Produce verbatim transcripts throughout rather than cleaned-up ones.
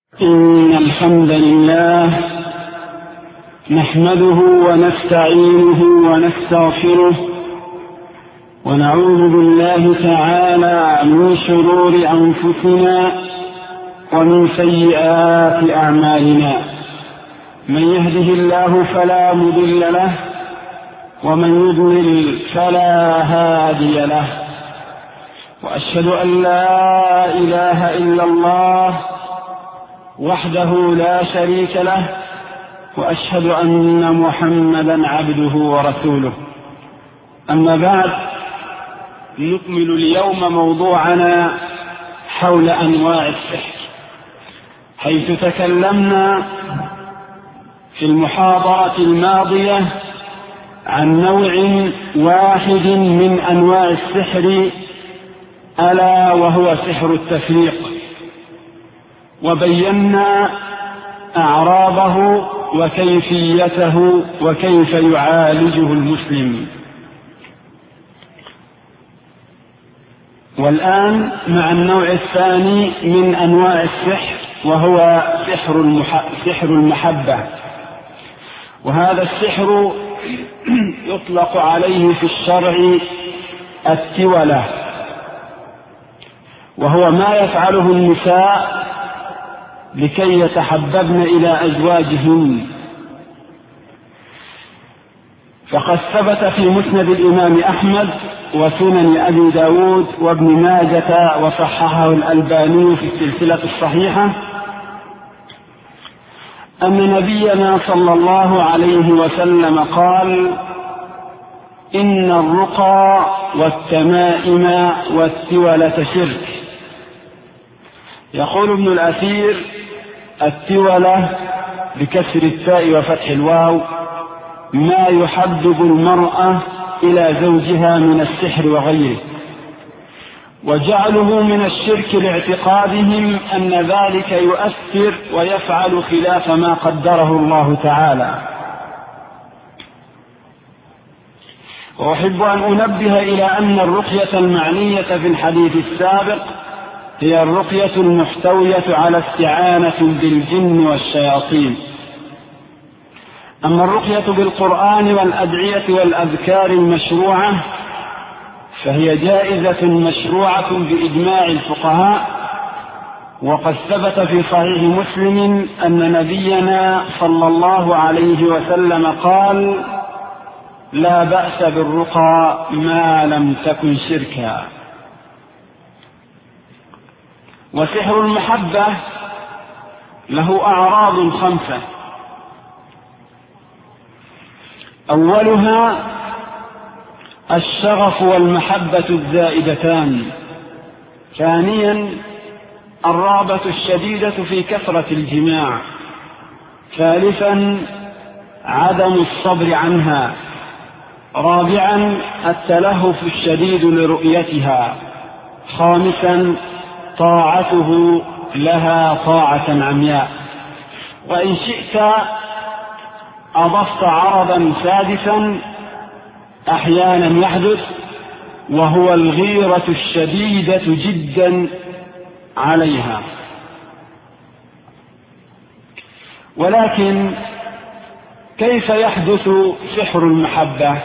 إن الحمد لله نحمده ونستعينه ونستغفره ونعوذ بالله تعالى من شرور أنفسنا ومن سيئات أعمالنا. من يهده الله فلا مضل له ومن يضلل فلا هادي له، وأشهد أن لا إله إلا الله وحده لا شريك له، وأشهد أن محمدا عبده ورسوله. أما بعد، نكمل اليوم موضوعنا حول أنواع السحر، حيث تكلمنا في المحاضرة الماضية عن نوع واحد من أنواع السحر، ألا وهو سحر التفريق، وبينا أعراضه وكيفيته وكيف يعالجه المسلم. والآن مع النوع الثاني من أنواع السحر، وهو سحر سحر المحبة. وهذا السحر يطلق عليه في الشرع التولة، وهو ما يفعله النساء لكي يتحببن إلى أزواجهن. فقد ثبت في مسند الإمام أحمد وسنن أبي داود وابن ماجة وصححه الألباني في السلسلة الصحيحة أن نبينا صلى الله عليه وسلم قال: إن الرقى والتمائم والتولة شرك. يقول ابن الأثير: التولة بكسر التاء وفتح الواو ما يحبب المرأة إلى زوجها من السحر وغيره، وجعله من الشرك لاعتقادهم أن ذلك يؤثر ويفعل خلاف ما قدره الله تعالى. وأحب أن أنبه إلى أن الرقية المعنية في الحديث السابق هي الرقية المحتوية على استعانة بالجن والشياطين. أما الرقية بالقرآن والأدعية والأذكار المشروعة فهي جائزة مشروعة بإجماع الفقهاء. وقد ثبت في صحيح مسلم أن نبينا صلى الله عليه وسلم قال: لا بأس بالرقى ما لم تكن شركا. وسحر المحبة له أعراض خمسة: أولها الشغف والمحبة الزائدتان. ثانيا الرغبة الشديدة في كثرة الجماع. ثالثا عدم الصبر عنها. رابعا التلهف الشديد لرؤيتها. خامسا طاعته لها طاعة عمياء. وإن شئت أضفت عرضا سادسا أحيانا يحدث، وهو الغيرة الشديدة جدا عليها. ولكن كيف يحدث سحر المحبة؟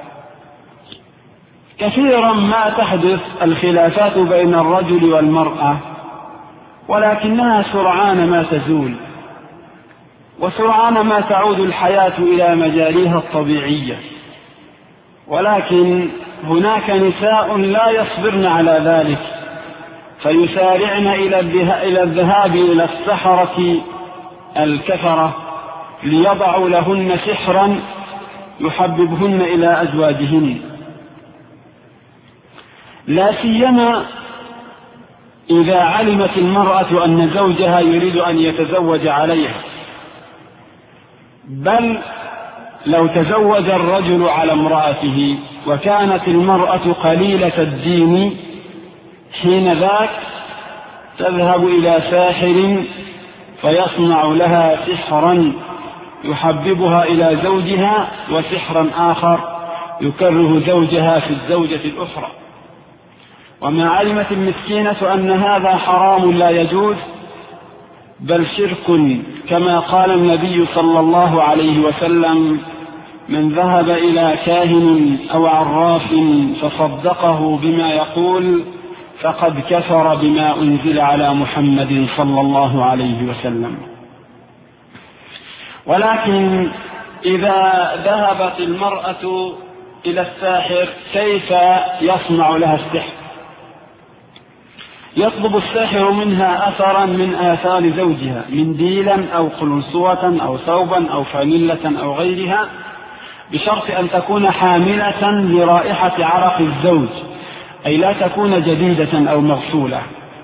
كثيرا ما تحدث الخلافات بين الرجل والمرأة، ولكنها سرعان ما تزول، وسرعان ما تعود الحياة إلى مجاريها الطبيعية. ولكن هناك نساء لا يصبرن على ذلك، فيسارعن إلى الذهاب إلى السحرة الكفرة ليضعوا لهن سحرا يحببهن إلى أزواجهن، لا سيما إذا علمت المرأة أن زوجها يريد أن يتزوج عليها. بل لو تزوج الرجل على امرأته وكانت المرأة قليلة الدين، حين ذاك تذهب إلى ساحر فيصنع لها سحرا يحببها إلى زوجها، وسحرا آخر يكره زوجها في الزوجة الأخرى. وما علمت المسكينة أن هذا حرام لا يجوز، بل شرك، كما قال النبي صلى الله عليه وسلم: من ذهب إلى كاهن أو عراف فصدقه بما يقول فقد كفر بما أنزل على محمد صلى الله عليه وسلم. ولكن إذا ذهبت المرأة إلى الساحر كيف يصنع لها السحر؟ يطلب الساحر منها أثرا من آثار زوجها، منديلا أو قلنسوة أو ثوبا أو فانيلة أو غيرها، بشرط أن تكون حاملة لرائحة عرق الزوج، أي لا تكون جديدة أو مغسولة،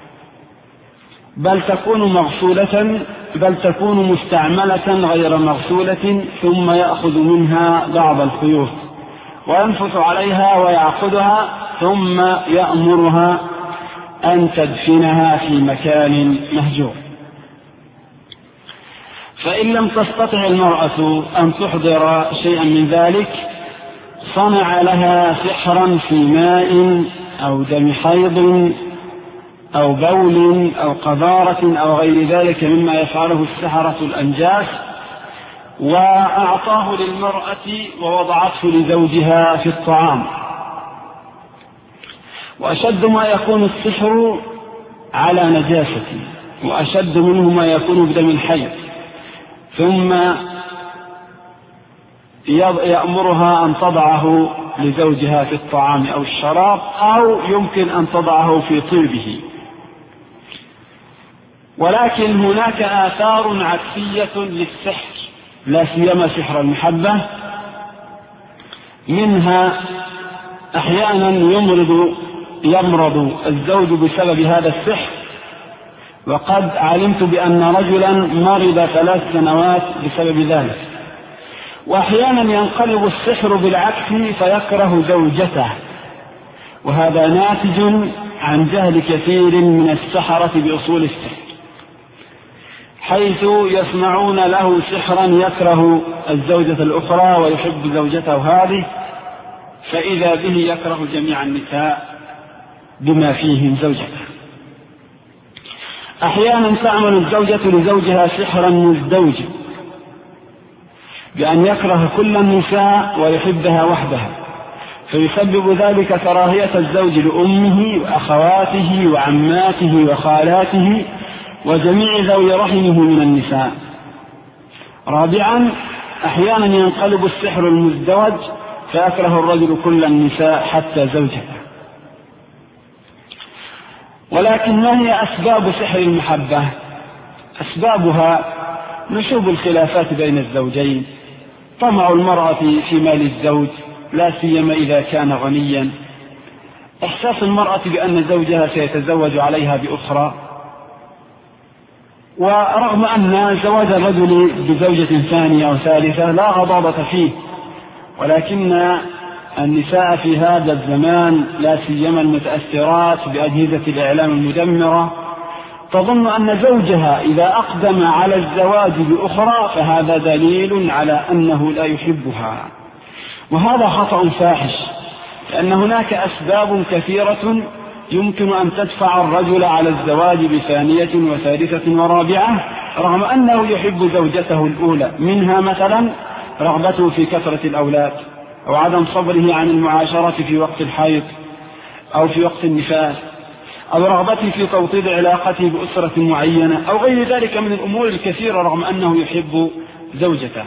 بل تكون مغسولة بل تكون مستعملة غير مغسولة، ثم يأخذ منها بعض الخيوط وينفث عليها ويعقدها، ثم يأمرها أن تدفنها في مكان مهجور. فإن لم تستطع المرأة أن تحضر شيئا من ذلك، صنع لها سحرا في ماء أو دم حيض أو بول أو قذارة أو غير ذلك مما يفعله السحرة الأنجاس، وأعطاه للمرأة ووضعته لزوجها في الطعام. وأشد ما يكون السحر على نجاسة، وأشد منه ما يكون بدم الحيض، ثم يأمرها أن تضعه لزوجها في الطعام أو الشراب، أو يمكن أن تضعه في طيبه. ولكن هناك آثار عكسية للسحر، لا سيما سحر المحبة، منها أحيانا يمرض يمرض الزوج بسبب هذا السحر، وقد علمت بأن رجلا مرض ثلاث سنوات بسبب ذلك. وأحيانا ينقلب السحر بالعكس فيكره زوجته، وهذا ناتج عن جهل كثير من السحرة بأصول السحر، حيث يصنعون له سحرا يكره الزوجة الأخرى ويحب زوجته هذه، فإذا به يكره جميع النساء بما فيهم زوجته. أحيانا تعمل الزوجة لزوجها سحرا مزدوجا بأن يكره كل النساء ويحبها وحدها، فيسبب ذلك كراهية الزوج لأمه وأخواته وعماته وخالاته وجميع ذوي رحمه من النساء. رابعا، أحيانا ينقلب السحر المزدوج فيكره الرجل كل النساء حتى زوجته. ولكن ما هي أسباب سحر المحبة؟ أسبابها نشوب الخلافات بين الزوجين، طمع المرأة في مال الزوج لا سيما إذا كان غنيا، إحساس المرأة بأن زوجها سيتزوج عليها بأخرى، ورغم أن زواج الرجل بزوجة ثانية أو ثالثة لا غضاضة فيه، ولكن النساء في هذا الزمان لا سيما المتأثرات بأجهزة الإعلام المدمرة تظن أن زوجها إذا أقدم على الزواج بأخرى فهذا دليل على أنه لا يحبها، وهذا خطأ فاحش، لأن هناك أسباب كثيرة يمكن أن تدفع الرجل على الزواج بثانية وثالثة ورابعة رغم أنه يحب زوجته الأولى، منها مثلا رغبته في كثرة الأولاد، أو عدم صبره عن المعاشرة في وقت الحيض أو في وقت النفاس، أو رغبته في توطيد علاقته بأسرة معينة، أو غير ذلك من الأمور الكثيرة رغم أنه يحب زوجته.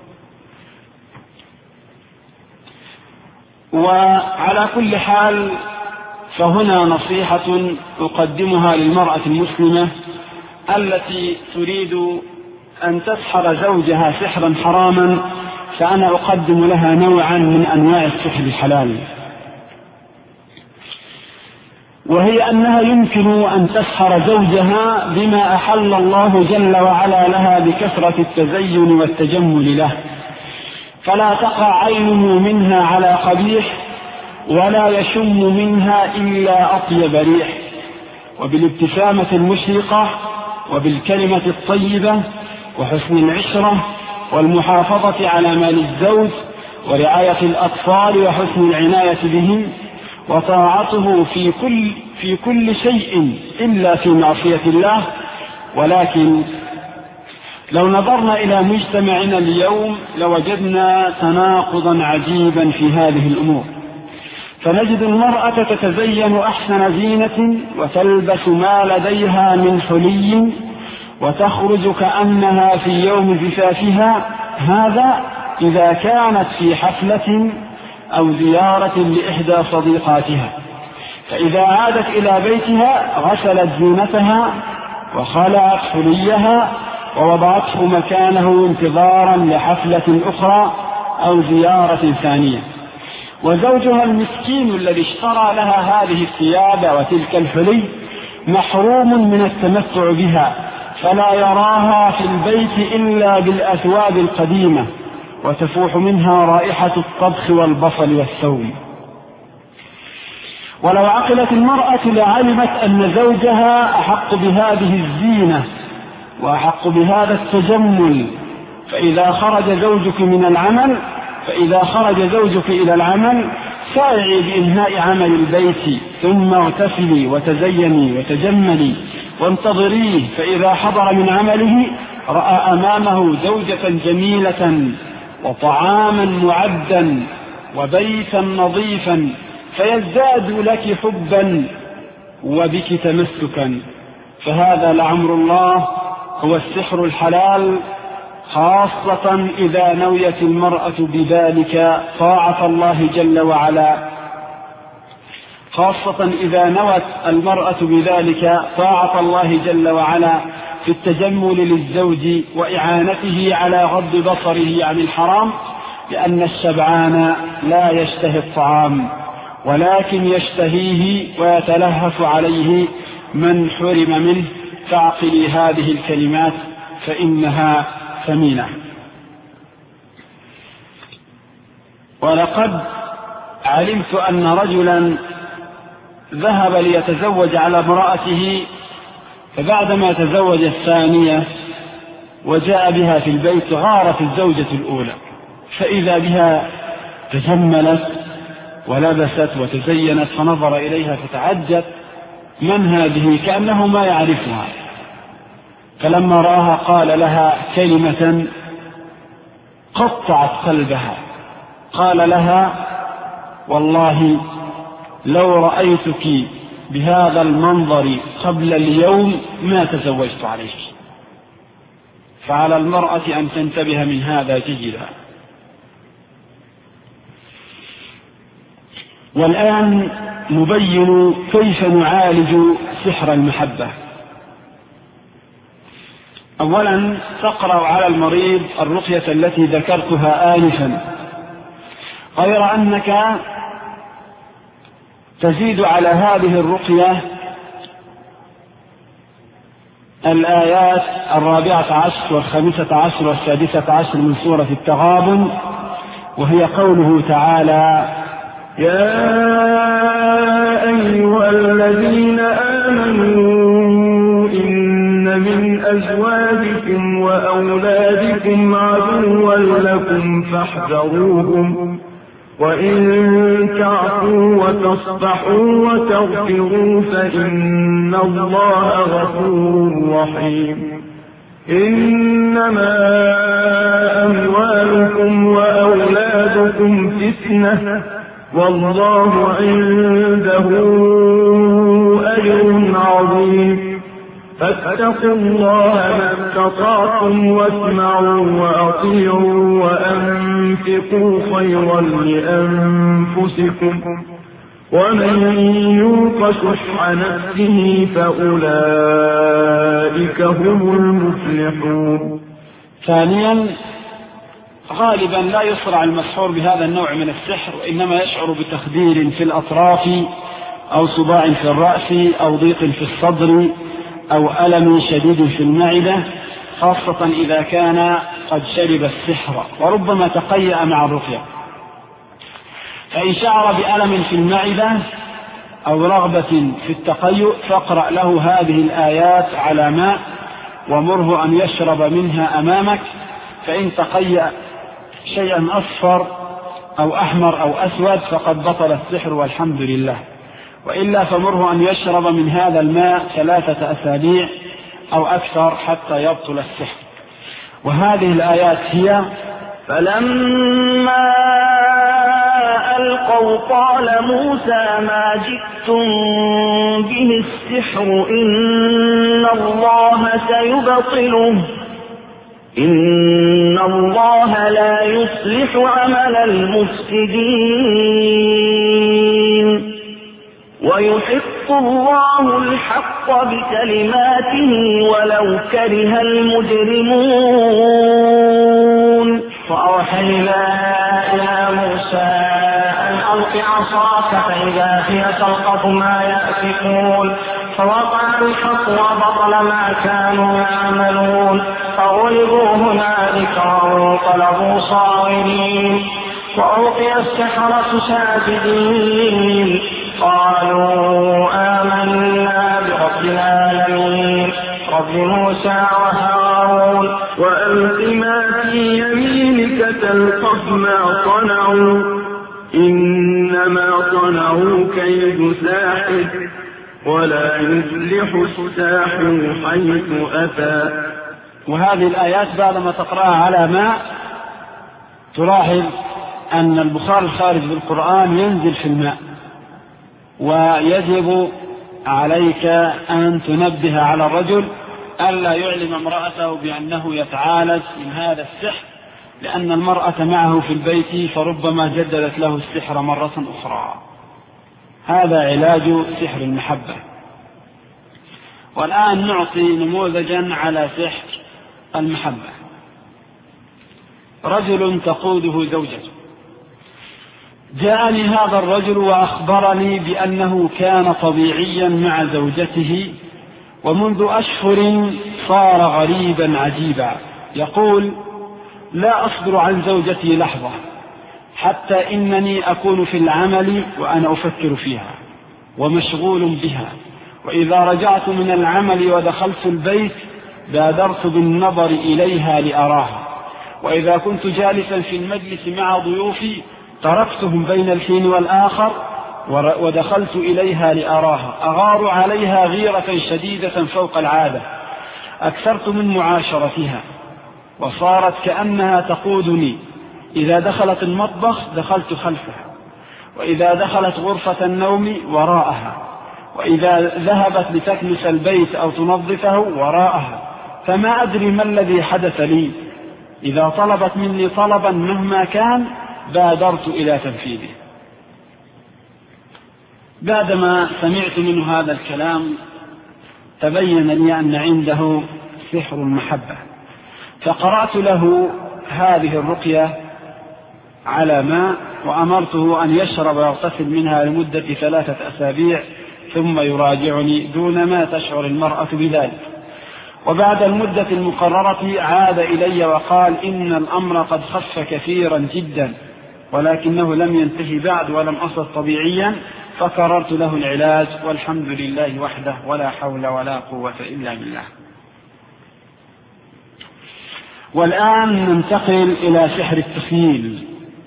وعلى كل حال فهنا نصيحة أقدمها للمرأة المسلمة التي تريد أن تسحر زوجها سحرا حراما، فأنا أقدم لها نوعا من أنواع السحر الحلال، وهي أنها يمكن أن تسحر زوجها بما أحل الله جل وعلا لها بكثرة التزين والتجمل له، فلا تقع عينه منها على قبيح ولا يشم منها إلا أطيب ريح، وبالابتسامة المشرقة وبالكلمة الطيبة وحسن العشرة والمحافظة على مال الزوج ورعاية الأطفال وحسن العناية بهم وطاعته في كل, في كل شيء إلا في معصية الله، ولكن لو نظرنا إلى مجتمعنا اليوم لوجدنا تناقضا عجيبا في هذه الأمور، فنجد المرأة تتزين أحسن زينة وتلبس ما لديها من حلي وتخرج كأنها في يوم زفافها، هذا إذا كانت في حفلة أو زيارة لإحدى صديقاتها، فإذا عادت إلى بيتها غسلت زينتها وخلعت حليها ووضعته مكانه انتظارا لحفلة أخرى أو زيارة ثانية، وزوجها المسكين الذي اشترى لها هذه الثياب وتلك الحلي محروم من التمتع بها، فلا يراها في البيت إلا بالأثواب القديمة وتفوح منها رائحة الطبخ والبصل والثوم. ولو عقلت المرأة لعلمت أن زوجها أحق بهذه الزينة وأحق بهذا التجمل، فإذا خرج زوجك من العمل فإذا خرج زوجك إلى العمل سارعي بإنهاء عمل البيت ثم اغتسلي وتزيني وتجملي وانتظريه، فإذا حضر من عمله رأى أمامه زوجة جميلة وطعاما معدا وبيتا نظيفا فيزداد لك حبا وبك تمسكا، فهذا لعمر الله هو السحر الحلال، خاصة إذا نويت المرأة بذلك طاعة الله جل وعلا، خاصة إذا نوت المرأة بذلك طاعة الله جل وعلا في التجمل للزوج وإعانته على غض بصره عن الحرام، لأن الشبعان لا يشتهي الطعام ولكن يشتهيه ويتلهف عليه من حرم منه. فاعقلي هذه الكلمات فإنها ثمينة. ولقد علمت أن رجلا ذهب ليتزوج على امرأته، فبعدما تزوج الثانية وجاء بها في البيت غارت الزوجة الأولى، فإذا بها تجملت ولبست وتزينت، فنظر إليها فتعجب من هذه كأنه ما يعرفها، فلما رآها قال لها كلمة قطعت قلبها، قال لها والله لو رأيتك بهذا المنظر قبل اليوم ما تزوجت عليك. فعلى المرأة أن تنتبه من هذا جيدا. والآن نبين كيف نعالج سحر المحبة. أولا تقرأ على المريض الرقية التي ذكرتها آنفا، غير أنك تزيد على هذه الرقية الآيات الرابعة عشر والخامسة عشر والسادسة عشر من سورة التغابن، وهي قوله تعالى: يا أيها الذين آمنوا إن من أزواجكم وأولادكم عدوا لكم فاحذروهم، وإن تعفوا وتصفحوا وتغفروا فإن الله غفور رحيم. إنما أموالكم وأولادكم فتنة والله عنده أجر عظيم. فاتقوا الله ما استطعتم واسمعوا وأطيعوا وأنفقوا خيرا لأنفسكم ومن يوق شح نفسه فأولئك هم المفلحون. ثانيا غالبا لا يصرع المسحور بهذا النوع من السحر، وإنما يشعر بتخدير في الأطراف أو صداع في الرأس أو ضيق في الصدر أو ألم شديد في المعدة، خاصة إذا كان قد شرب السحر وربما تقيأ مع الرقية. فإن شعر بألم في المعدة أو رغبة في التقيؤ فاقرأ له هذه الآيات على ماء ومره أن يشرب منها أمامك، فإن تقيأ شيئا أصفر أو أحمر أو أسود فقد بطل السحر والحمد لله، وإلا فمره أن يشرب من هذا الماء ثلاثة أسابيع أو أكثر حتى يبطل السحر. وهذه الآيات هي: فلما ألقوا قال موسى ما جئتم به السحر إن الله سيبطله إن الله لا يصلح عمل المفسدين ويحق الله الحق بكلماته ولو كره المجرمون. وأوحينا إلى موسى أن ألق عصاك فإذا هي تلقف ما يأفكون فوقع الحق وبطل ما كانوا يعملون فغلبوا هنالك وانقلبوا صاغرين وألقي السحرة ساجدين قالوا آمنا برب العالمين رب موسى وهارون. وألق ما في يمينك تلقف ما صنعوا إنما صنعوا كيد ساحر ولا يفلح الساحر حيث أتى. وهذه الآيات بعدما تقرأها على ماء تلاحظ أن البخار الخارج بالقرآن ينزل في الماء، ويجب عليك أن تنبه على الرجل ألا يعلم امرأته بأنه يتعالج من هذا السحر، لأن المرأة معه في البيت فربما جددت له السحر مرة أخرى. هذا علاج سحر المحبة. والآن نعطي نموذجا على سحر المحبة. رجل تقوده زوجته. جاءني هذا الرجل وأخبرني بأنه كان طبيعيا مع زوجته، ومنذ أشهر صار غريبا عجيبا. يقول: لا أصبر عن زوجتي لحظة، حتى إنني أكون في العمل وأنا أفكر فيها ومشغول بها، وإذا رجعت من العمل ودخلت البيت بادرت بالنظر إليها لأراها، وإذا كنت جالسا في المجلس مع ضيوفي تركتهم بين الحين والآخر ودخلت إليها لأراها، أغار عليها غيرة شديدة فوق العادة، أكثرت من معاشرتها وصارت كأنها تقودني، إذا دخلت المطبخ دخلت خلفها، وإذا دخلت غرفة النوم وراءها، وإذا ذهبت لتكنس البيت أو تنظفه وراءها، فما أدري ما الذي حدث لي. إذا طلبت مني طلبا مهما كان بادرت إلى تنفيذه. بعدما سمعت منه هذا الكلام تبين لي أن عنده سحر المحبة، فقرأت له هذه الرقية على ماء وأمرته أن يشرب ويغتسل منها لمدة ثلاثة أسابيع ثم يراجعني دون ما تشعر المرأة بذلك. وبعد المدة المقررة عاد إلي وقال: إن الأمر قد خف كثيرا جدا، ولكنه لم ينتهي بعد ولم أصل طبيعيا، فكررت له العلاج، والحمد لله وحده ولا حول ولا قوة إلا بالله. والآن ننتقل إلى سحر التخيل.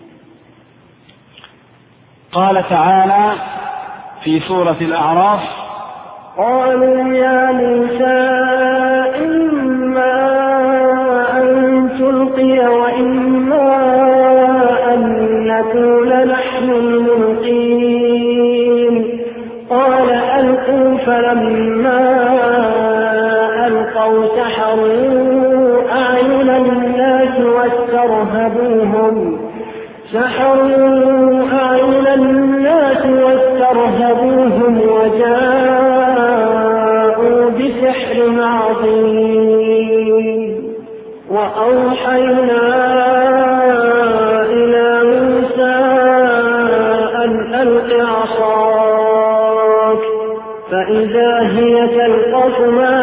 قال تعالى في سورة الأعراف: قالوا يا موسى إما أن تلقي وإما أن نكون نحن الملقين قال ألقوا فلما ألقوا سحروا أعين الناس واسترهبوهم سحروا أعين الناس واسترهبوهم وجاءوا بسحر عظيم. وأوحينا إلى موسى أن ألق عصاك فإذا هي تلقف ما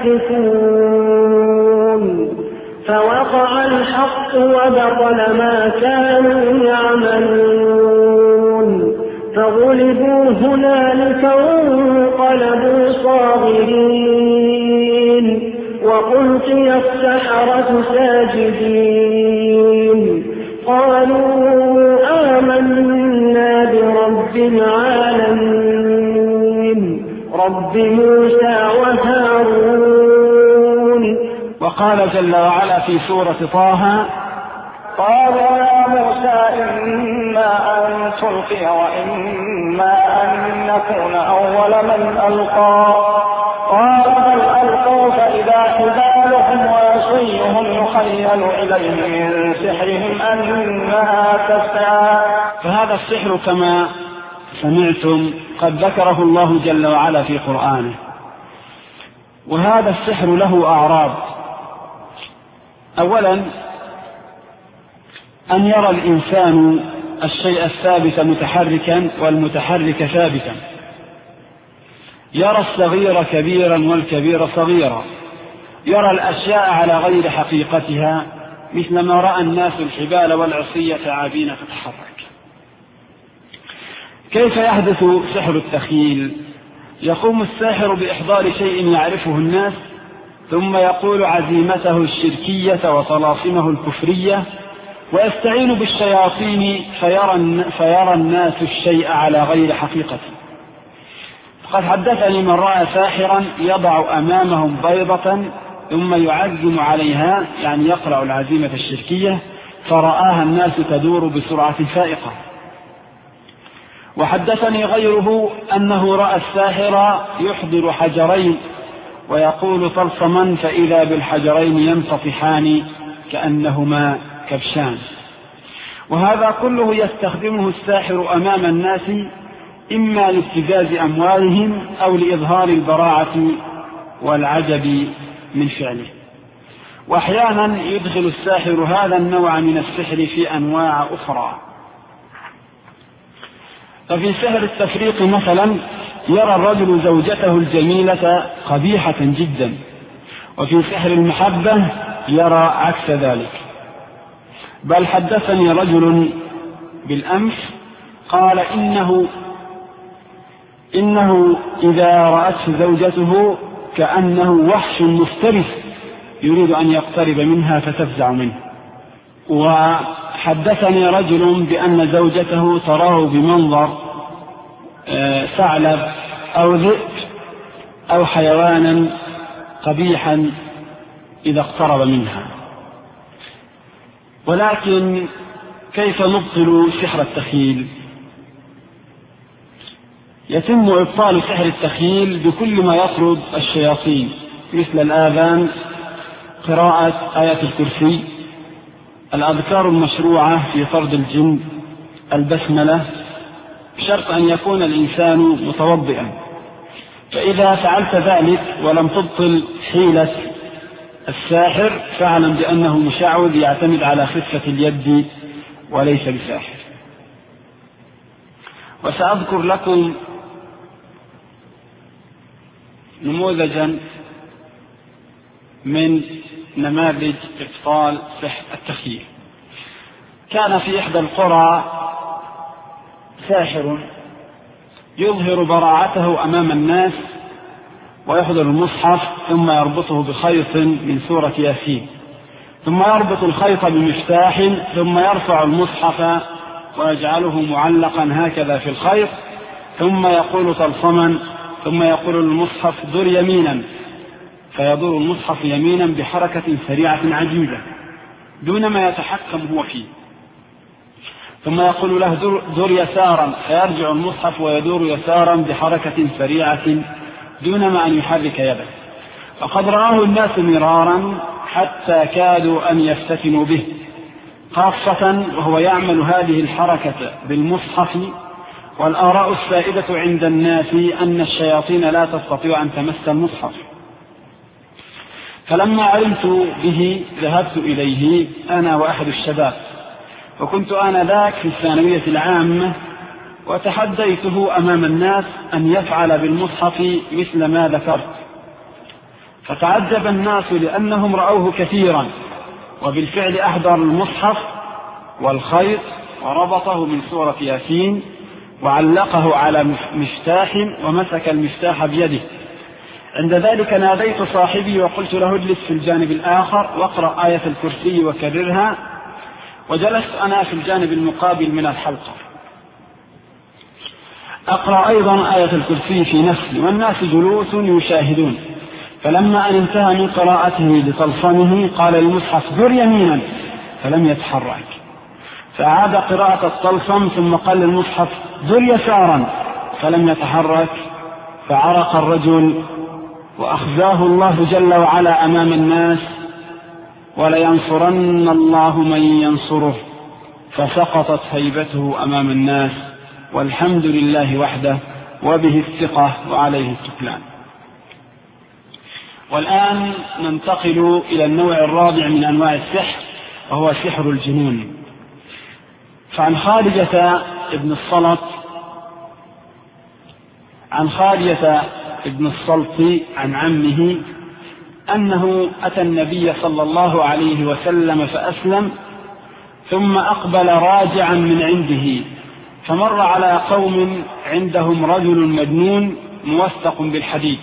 يأفكون فوقع الحق وبطل ما كانوا يعملون فغلبوا هنالك وانقلبوا صاغرين وألقي السحرة ساجدين قالوا آمنا برب العالمين رب موسى وهارون. وقال قال جل وعلا في سورة طه: قالوا يا موسى إما أن تلقي وإما أن نكون أول من ألقى قال بل ألقوا فإذا حبالهم وعصيهم يخيل إليه من سحرهم أنها تسعى. فهذا السحر كما سمعتم قد ذكره الله جل وعلا في قرآنه، وهذا السحر له أعراض. أولا أن يرى الإنسان الشيء الثابت متحركا والمتحرك ثابتا، يرى الصغير كبيرا والكبير صغيرا، يرى الأشياء على غير حقيقتها مثلما رأى الناس الحبال والعصية عابين تتحرك. كيف يحدث سحر التخيل؟ يقوم الساحر بإحضار شيء يعرفه الناس ثم يقول عزيمته الشركية وطلاسمه الكفرية ويستعين بالشياطين فيرى, فيرى الناس الشيء على غير حقيقته. فقد حدثني من رأى ساحرا يضع أمامهم بيضة ثم يعزم عليها، يعني يقرأ العزيمة الشركية، فرآها الناس تدور بسرعة فائقة. وحدثني غيره أنه رأى الساحر يحضر حجرين ويقول طلسما فإذا بالحجرين ينتطحان كأنهما كبشان. وهذا كله يستخدمه الساحر أمام الناس إما لابتزاز أموالهم أو لإظهار البراعة والعجب من فعله. وأحيانا يدخل الساحر هذا النوع من السحر في أنواع أخرى. ففي سحر التفريق مثلا يرى الرجل زوجته الجميلة قبيحة جدا، وفي سحر المحبة يرى عكس ذلك. بل حدثني رجل بالأمس قال إنه إنه إذا رأته زوجته كأنه وحش مفترس يريد أن يقترب منها فتفزع منه. وحدثني رجل بأن زوجته تراه بمنظر ثعلب أو ذئب أو حيوانا قبيحا إذا اقترب منها. ولكن كيف نبطل سحر التخيل؟ يتم إبطال سحر التخيل بكل ما يطرد الشياطين، مثل الآذان، قراءة آية الكرسي، الأذكار المشروعة في طرد الجن، البسملة، بشرط أن يكون الإنسان متوضئا. فإذا فعلت ذلك ولم تبطل حيلة الساحر فاعلم بأنه مشعوذ يعتمد على خفة اليد وليس بساحر. وسأذكر لكم نموذجا من نماذج إبطال سحر التخيل. كان في إحدى القرى ساحر يظهر براعته أمام الناس ويحضر المصحف ثم يربطه بخيط من سورة ياسين، ثم يربط الخيط بمفتاح ثم يرفع المصحف ويجعله معلقا هكذا في الخيط ثم يقول طلسما ثم يقول المصحف دور يمينا فيدور المصحف يمينا بحركة سريعة عجيبة دون ما يتحكم هو فيه، ثم يقول له دور يسارا فيرجع المصحف ويدور يسارا بحركة سريعة دون ما أن يحرك يده. وقد رآه الناس مرارا حتى كادوا أن يفتتنوا به، خاصة وهو يعمل هذه الحركة بالمصحف. والآراء السائدة عند الناس أن الشياطين لا تستطيع أن تمس المصحف. فلما علمت به ذهبت إليه أنا وأحد الشباب، وكنت آنذاك في الثانوية العامة، وتحديته أمام الناس أن يفعل بالمصحف مثل ما ذكرت. فتعجب الناس لأنهم رأوه كثيرا، وبالفعل أحضر المصحف والخيط وربطه من سورة ياسين وعلقه على مفتاح ومسك المفتاح بيده. عند ذلك ناديت صاحبي وقلت له اجلس في الجانب الآخر واقرأ آية الكرسي وكررها، وجلست أنا في الجانب المقابل من الحلقة أقرأ أيضا آية الكرسي في نفسي والناس جلوس يشاهدون. فلما أن انتهى من قراءته لطلسمه قال للمصحف در يمينا فلم يتحرك، فأعاد قراءة الطلسم ثم قال للمصحف در يسارا فلم يتحرك، فعرق الرجل وأخزاه الله جل وعلا أمام الناس، ولينصرن الله من ينصره، فسقطت هيبته أمام الناس، والحمد لله وحده وبه الثقة وعليه التكلان. والآن ننتقل إلى النوع الرابع من أنواع السحر، وهو سحر الجنون. فعن خارجة ابن الصلت عن خارجة ابن الصلت عن عمه أنه أتى النبي صلى الله عليه وسلم فأسلم، ثم أقبل راجعا من عنده، فمر على قوم عندهم رجل مجنون موثق بالحديد،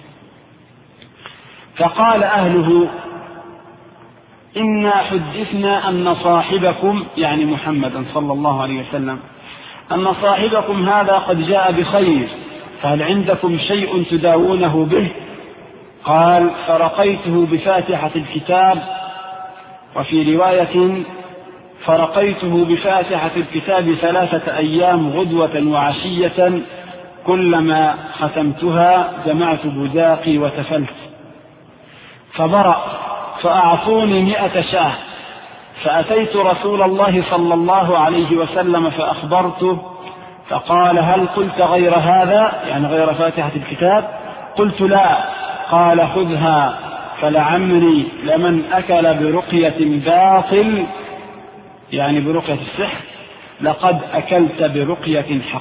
فقال أهله إنا حدثنا أن صاحبكم، يعني محمدا صلى الله عليه وسلم، أن صاحبكم هذا قد جاء بخير، فهل عندكم شيء تداوونه به؟ قال فرقيته بفاتحة الكتاب، وفي رواية فرقيته بفاتحة الكتاب ثلاثة أيام غدوة وعشية، كلما ختمتها جمعت بذاقي وتفلت، فبرأ، فأعطوني مئة شاة، فأتيت رسول الله صلى الله عليه وسلم فأخبرته، فقال هل قلت غير هذا، يعني غير فاتحة الكتاب؟ قلت لا. قال خذها، فلعمري لمن أكل برقية باطل، يعني برقية السحر، لقد أكلت برقية حق.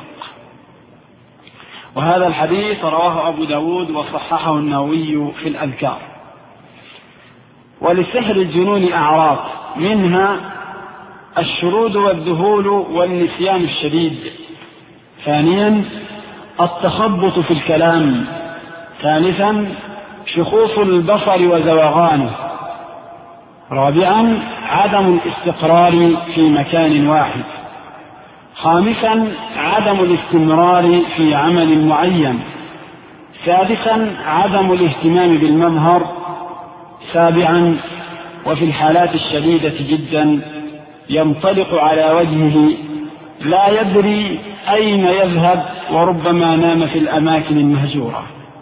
وهذا الحديث رواه أبو داود وصححه النووي في الأذكار. ولسحر الجنون أعراض، منها الشرود والذهول والنسيان الشديد. ثانيا التخبط في الكلام. ثالثا شخوص البصر وزوغانه. رابعا عدم الاستقرار في مكان واحد. خامسا عدم الاستمرار في عمل معين. سادسا عدم الاهتمام بالمظهر. سابعا وفي الحالات الشديدة جدا ينطلق على وجهه لا يدري أين يذهب، وربما نام في الأماكن المهجورة.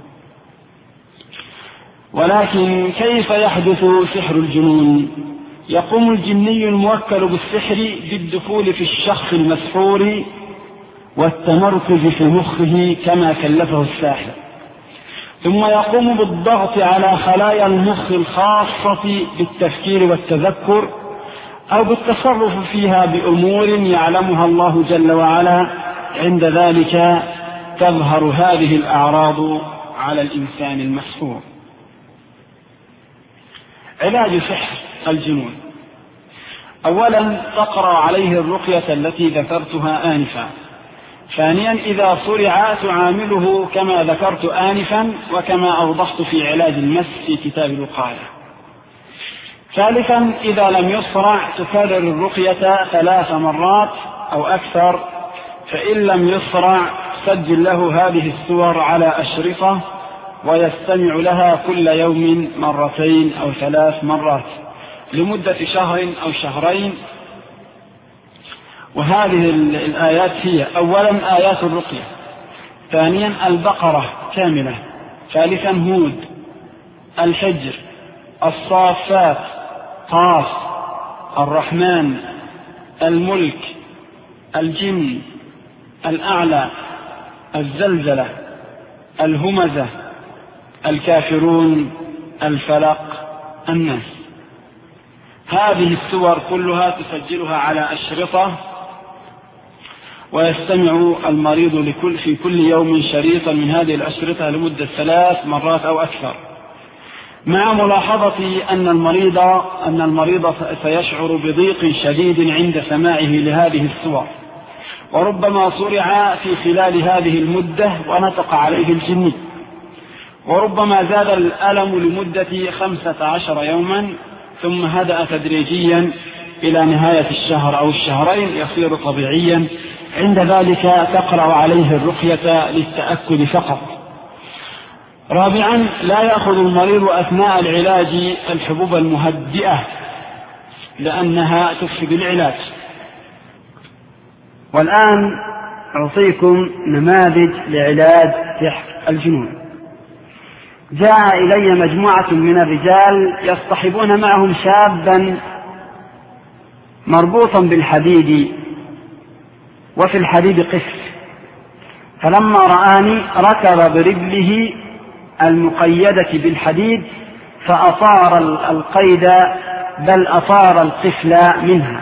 ولكن كيف يحدث سحر الجنون؟ يقوم الجني الموكل بالسحر بالدخول في الشخص المسحور والتمركز في مخه كما كلفه الساحر، ثم يقوم بالضغط على خلايا المخ الخاصة بالتفكير والتذكر، أو بالتصرف فيها بأمور يعلمها الله جل وعلا. عند ذلك تظهر هذه الأعراض على الإنسان المسحور. علاج سحر الجنون: أولا تقرأ عليه الرقية التي ذكرتها آنفا. ثانيا إذا صرع تعامله كما ذكرت آنفا وكما أوضحت في علاج المس في كتاب الوقاية. ثالثا إذا لم يصرع تكرر الرقية ثلاث مرات أو أكثر، فإن لم يصرع سجل له هذه السور على أشرطة ويستمع لها كل يوم مرتين أو ثلاث مرات لمدة شهر أو شهرين. وهذه الآيات هي: أولا آيات الرقية، ثانيا البقرة كاملة، ثالثا هود، الحجر، الصافات، قاف، الرحمن، الملك، الجن، الأعلى، الزلزلة، الهمزة، الكافرون، الفلق، الناس. هذه السور كلها تسجلها على أشرطة، ويستمع المريض لكل في كل يوم شريطا من هذه الأشرطة لمدة ثلاث مرات أو أكثر، مع ملاحظة أن المريض أن المريض سيشعر بضيق شديد عند سماعه لهذه السور، وربما صرع في خلال هذه المدة ونطق عليه الجن، وربما زاد الألم لمدة خمسة عشر يوما ثم هدأ تدريجيا إلى نهاية الشهر أو الشهرين يصير طبيعيا. عند ذلك تقرأ عليه الرقية للتأكد فقط. رابعا لا يأخذ المريض أثناء العلاج الحبوب المهدئة لأنها تفسد العلاج. والآن أعطيكم نماذج لعلاج سحر الجنون. جاء إلي مجموعة من الرجال يصطحبون معهم شابا مربوطا بالحديد وفي الحديد قفل، فلما رآني ركض برجله المقيدة بالحديد فأطار القيد بل أطار القفل منها،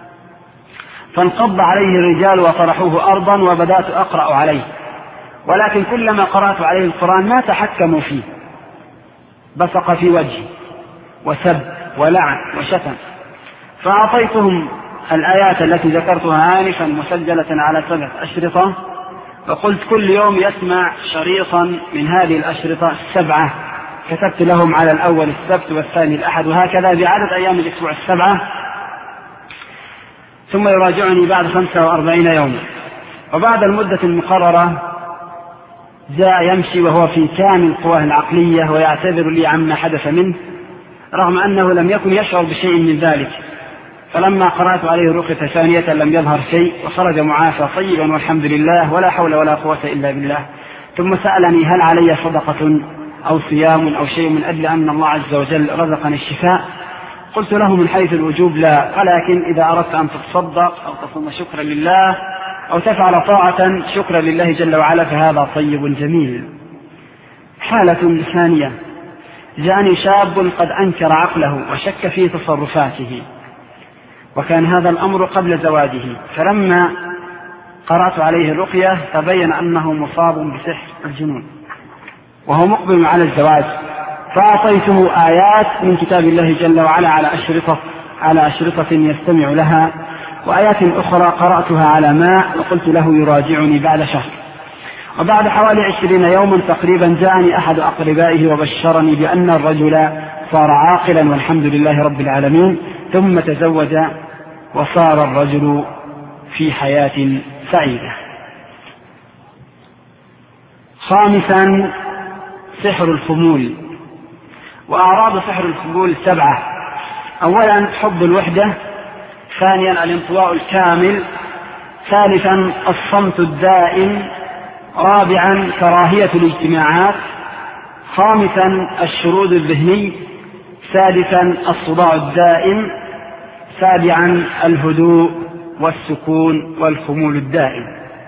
فانقض عليه الرجال وطرحوه أرضا وبدأت أقرأ عليه، ولكن كلما قرأت عليه القرآن ما تحكموا فيه، بصق في وجهي وسب ولعن وشتم، فأعطيتهم الآيات التي ذكرتها آنفا مسجلة على سبعة أشرطة، وقلت كل يوم يسمع شريطا من هذه الأشرطة السبعة، كتبت لهم على الأول السبت والثاني الأحد وهكذا بعدد أيام الأسبوع السبعة، ثم يراجعني بعد خمسة وأربعين يوما. وبعد المدة المقررة جاء يمشي وهو في كامل قواه العقلية ويعتذر لي عما حدث منه، رغم أنه لم يكن يشعر بشيء من ذلك. فلما قرأت عليه الرقية ثانية لم يظهر شيء وخرج معافى طيبا والحمد لله ولا حول ولا قوة إلا بالله. ثم سألني هل علي صدقة أو صيام أو شيء من أجل أن الله عز وجل رزقني الشفاء؟ قلت له من حيث الوجوب لا، ولكن إذا أردت أن تتصدق أو تصوم شكرا لله أو تفعل طاعة شكرا لله جل وعلا فهذا طيب جميل. حالة ثانية، جاءني شاب قد أنكر عقله وشك في تصرفاته، وكان هذا الأمر قبل زواجه، فلما قرأت عليه الرقية تبين أنه مصاب بسحر الجنون وهو مقبل على الزواج، فأعطيته آيات من كتاب الله جل وعلا على أشرطة على أشرطة يستمع لها، وآيات أخرى قرأتها على ماء وقلت له يراجعني بعد شهر. وبعد حوالي عشرين يوما تقريبا جاءني أحد أقربائه وبشرني بأن الرجل صار عاقلا والحمد لله رب العالمين، ثم تزوج وصار الرجل في حياة سعيدة. خامسا سحر الخمول. وأعراض سحر الخمول سبعة: أولا حب الوحدة، ثانيا الانطواء الكامل، ثالثا الصمت الدائم، رابعا كراهية الاجتماعات، خامسا الشرود الذهني، سادسا الصداع الدائم، سابعا الهدوء والسكون والخمول الدائم.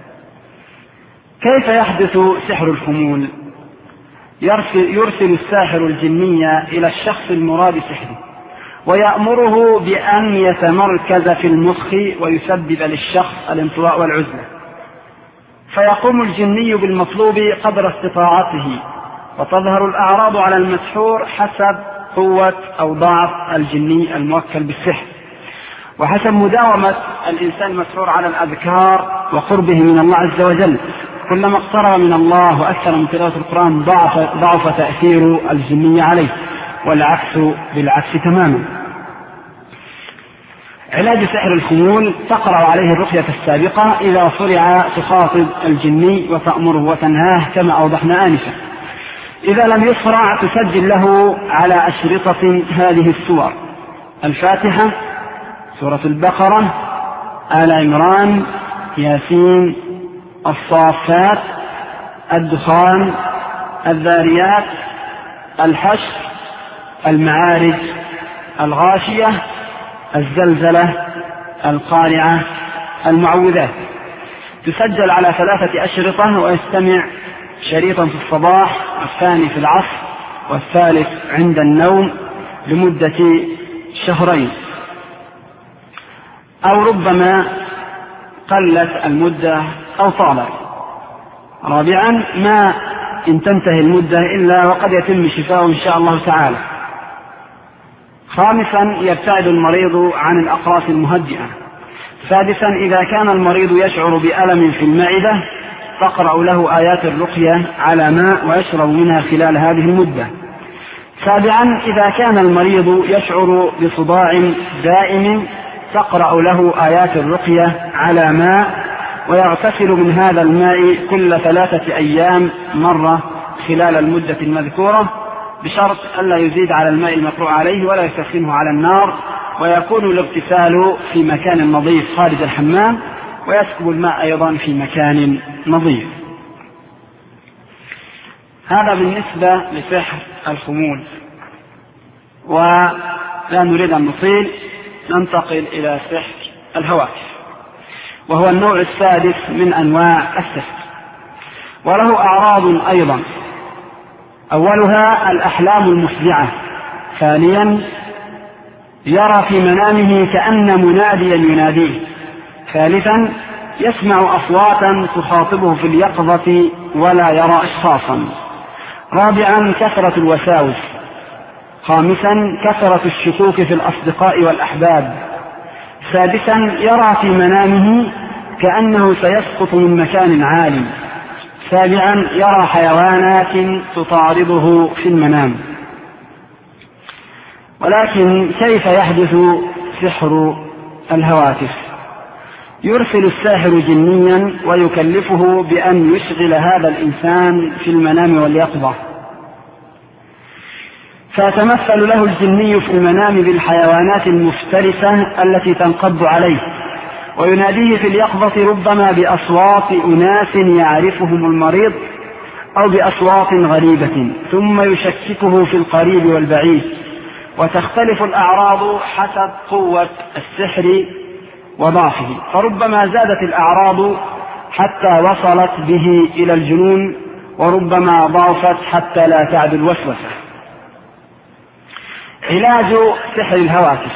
كيف يحدث سحر الخمول؟ يرسل, يرسل الساحر الجنية إلى الشخص المراد سحره ويأمره بأن يتمركز في المخ ويسبب للشخص الانطواء والعزلة، فيقوم الجني بالمطلوب قدر استطاعته، وتظهر الأعراض على المسحور حسب قوة أو ضعف الجني الموكل بالسحر، وحسب مداومة الإنسان المسحور على الأذكار وقربه من الله عز وجل. كلما اقترب من الله وأكثر من تلاوة القرآن ضعف, ضعف تأثير الجني عليه، والعكس بالعكس تماما. علاج سحر الخمول: تقرأ عليه الرقية السابقة، إذا صرع تخاطب الجني وتأمره وتنهاه كما أوضحنا آنفا. إذا لم يصرع تسجل له على أشرطة هذه السور: الفاتحة، سورة البقرة، آل عمران، ياسين، الصافات، الدخان، الذاريات، الحشر، المعارج، الغاشية، الزلزلة، القارعة، المعوذات. تسجل على ثلاثة أشرطة ويستمع شريطا في الصباح والثاني في العصر والثالث عند النوم لمدة شهرين، أو ربما قلت المدة أو طالت. رابعا ما إن تنتهي المدة إلا وقد يتم شفاؤه إن شاء الله تعالى. خامسا يبتعد المريض عن الأقراص المهدئة. سادسا إذا كان المريض يشعر بألم في المعدة تقرأ له آيات الرقية على ماء ويشرب منها خلال هذه المدة. سابعا إذا كان المريض يشعر بصداع دائم تقرأ له آيات الرقية على ماء ويغتسل من هذا الماء كل ثلاثة أيام مرة خلال المدة المذكورة بشرط ألا يزيد على الماء المقروء عليه ولا يسخنه على النار، ويكون الاغتسال في مكان نظيف خارج الحمام، ويسكب الماء أيضا في مكان نظيف. هذا بالنسبة لسحر الخمول. ولا نريد أن نطيل، ننتقل إلى سحر الهواتف، وهو النوع السادس من أنواع السحر، وله أعراض أيضا. أولها الأحلام المفزعة. ثانيا يرى في منامه كأن مناديا يناديه. ثالثا يسمع أصواتا تخاطبه في اليقظة ولا يرى أشخاصا. رابعا كثرة الوساوس. خامسا كثرة الشكوك في الأصدقاء والأحباب. سادسا يرى في منامه كأنه سيسقط من مكان عالي. سابعا يرى حيوانات تطارده في المنام. ولكن كيف يحدث سحر الهواتف؟ يرسل الساحر جنيا ويكلفه بأن يشغل هذا الإنسان في المنام واليقظة، فيتمثل له الجني في المنام بالحيوانات المفترسة التي تنقض عليه، ويناديه في اليقظة ربما بأصوات أناس يعرفهم المريض أو بأصوات غريبة، ثم يشككه في القريب والبعيد، وتختلف الأعراض حسب قوة السحر وضعفه، فربما زادت الأعراض حتى وصلت به إلى الجنون، وربما ضعفت حتى لا تعد الوسوسة. علاج سحر الهواتف: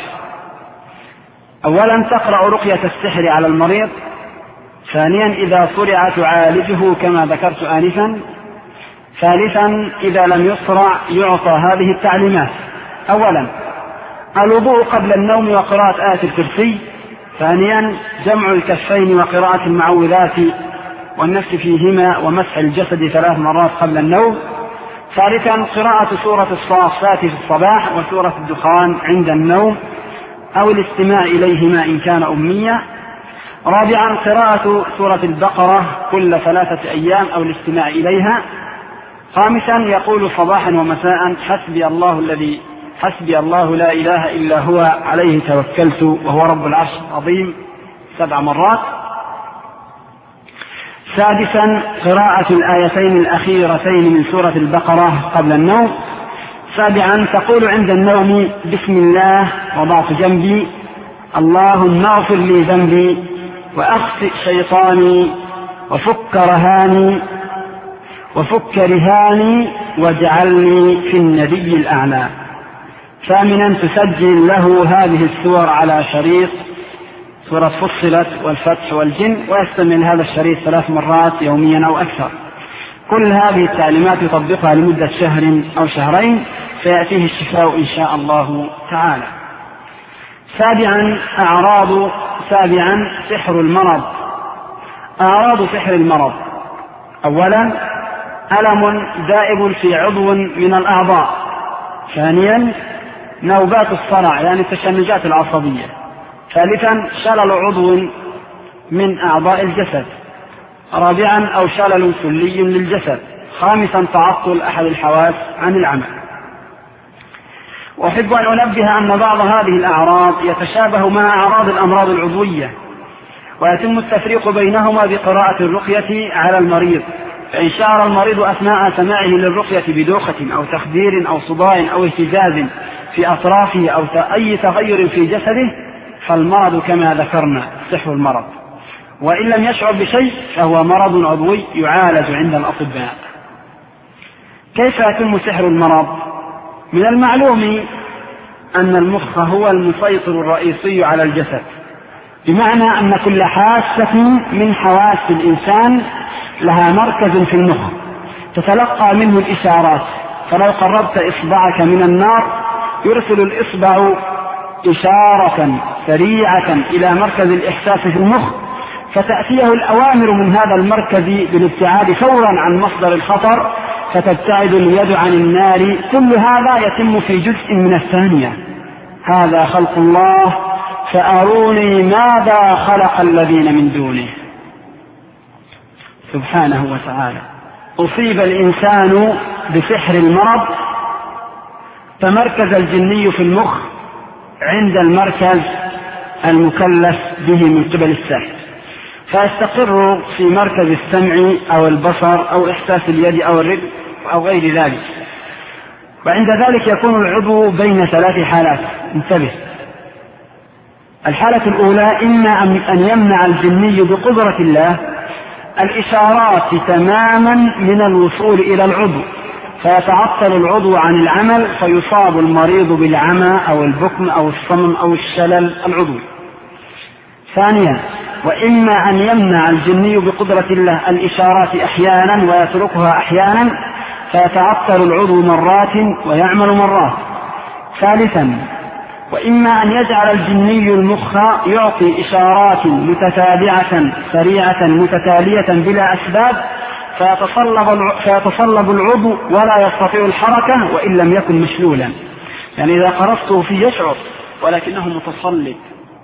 أولا تقرأ رقية السحر على المريض. ثانيا إذا صرع تعالجه كما ذكرت آنفا. ثالثا إذا لم يصرع يعطى هذه التعليمات: أولا الوضوء قبل النوم وقراءة آية الكرسي. ثانيا جمع الكفين وقراءة المعوذات والنفس فيهما ومسح الجسد ثلاث مرات قبل النوم. ثالثا قراءة سورة الصافات في الصباح وسورة الدخان عند النوم أو الاستماع إليهما إن كان أميا. رابعا قراءة سورة البقرة كل ثلاثة أيام أو الاستماع إليها. خامسا يقول صباحا ومساء: حسبي الله الذي حسبي الله لا إله إلا هو عليه توكلت وهو رب العرش العظيم سبع مرات. سادسا قراءة الآيتين الأخيرتين من سورة البقرة قبل النوم. سابعا تقول عند النوم: بسم الله وضعت جنبي، اللهم اغفر لي ذنبي وأخطئ شيطاني وفك رهاني وفك رهاني واجعلني في النبي الأعلى. ثامنا تسجل له هذه السور على شريط، سورة فصلت والفتح والجن، ويستعمل هذا الشريط ثلاث مرات يوميا أو أكثر. كل هذه التعليمات يطبقها لمدة شهر أو شهرين فيأتيه الشفاء إن شاء الله تعالى. سابعا أعراض سابعا سحر المرض. أعراض سحر المرض: أولا ألم دائب في عضو من الأعضاء. ثانيا نوبات الصرع يعني التشنجات العصبية. ثالثا شلل عضو من أعضاء الجسد. رابعا أو شلل كلي للجسد. خامسا تعطل أحد الحواس عن العمل. وأحب أن أنبه أن بعض هذه الأعراض يتشابه مع أعراض الأمراض العضوية، ويتم التفريق بينهما بقراءة الرقية على المريض. فإن شعر المريض أثناء سماعه للرقية بدوخة أو تخدير أو صداع أو اهتزاز في أطرافه أو أي تغير في جسده فالمرض كما ذكرنا سحر المرض، وإن لم يشعر بشيء فهو مرض عضوي يعالج عند الأطباء. كيف يتم سحر المرض؟ من المعلوم أن المخ هو المسيطر الرئيسي على الجسد، بمعنى أن كل حاسة من حواس الإنسان لها مركز في المخ تتلقى منه الإشارات. فلو قربت إصبعك من النار يرسل الإصبع إشارة سريعة إلى مركز الإحساس في المخ، فتأتيه الأوامر من هذا المركز بالابتعاد فورا عن مصدر الخطر، فتبتعد اليد عن النار. كل هذا يتم في جزء من الثانية. هذا خلق الله فأروني ماذا خلق الذين من دونه سبحانه وتعالى. أصيب الإنسان بسحر المرض فمركز الجني في المخ عند المركز المكلف به من قبل الساحر، فيستقر في مركز السمع أو البصر أو إحساس اليد أو الرجل أو غير ذلك. وعند ذلك يكون العضو بين ثلاث حالات. انتبه، الحالة الأولى إما أن يمنع الجني بقدرة الله الإشارات تماما من الوصول إلى العضو، فيتعطل العضو عن العمل فيصاب المريض بالعمى أو البكم أو الصمم أو الشلل العضوي. ثانيا، وإما أن يمنع الجني بقدرة الله الإشارات أحيانا ويتركها أحيانا فيتعطل العضو مرات ويعمل مرات. ثالثا، وإما أن يجعل الجني المخ يعطي إشارات متتابعة سريعة متتالية بلا أسباب فيتصلب, فيتصلب العضو ولا يستطيع الحركة وإن لم يكن مشلولا، يعني إذا قرصته فيه يشعر ولكنه متصلب.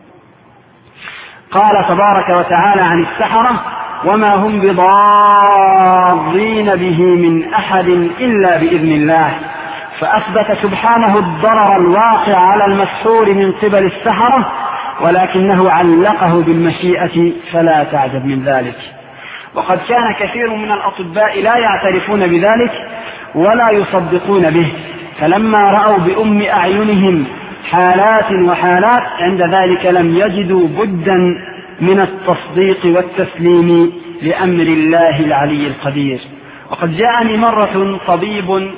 قال تبارك وتعالى عن السحرة: وما هم بضارين به من أحد إلا بإذن الله، فأثبت سبحانه الضرر الواقع على المسحور من قبل السحرة، ولكنه علقه بالمشيئة فلا تعجب من ذلك. وقد كان كثير من الأطباء لا يعترفون بذلك ولا يصدقون به، فلما رأوا بأم أعينهم حالات وحالات عند ذلك لم يجدوا بدا من التصديق والتسليم لأمر الله العلي القدير. وقد جاءني مرة طبيب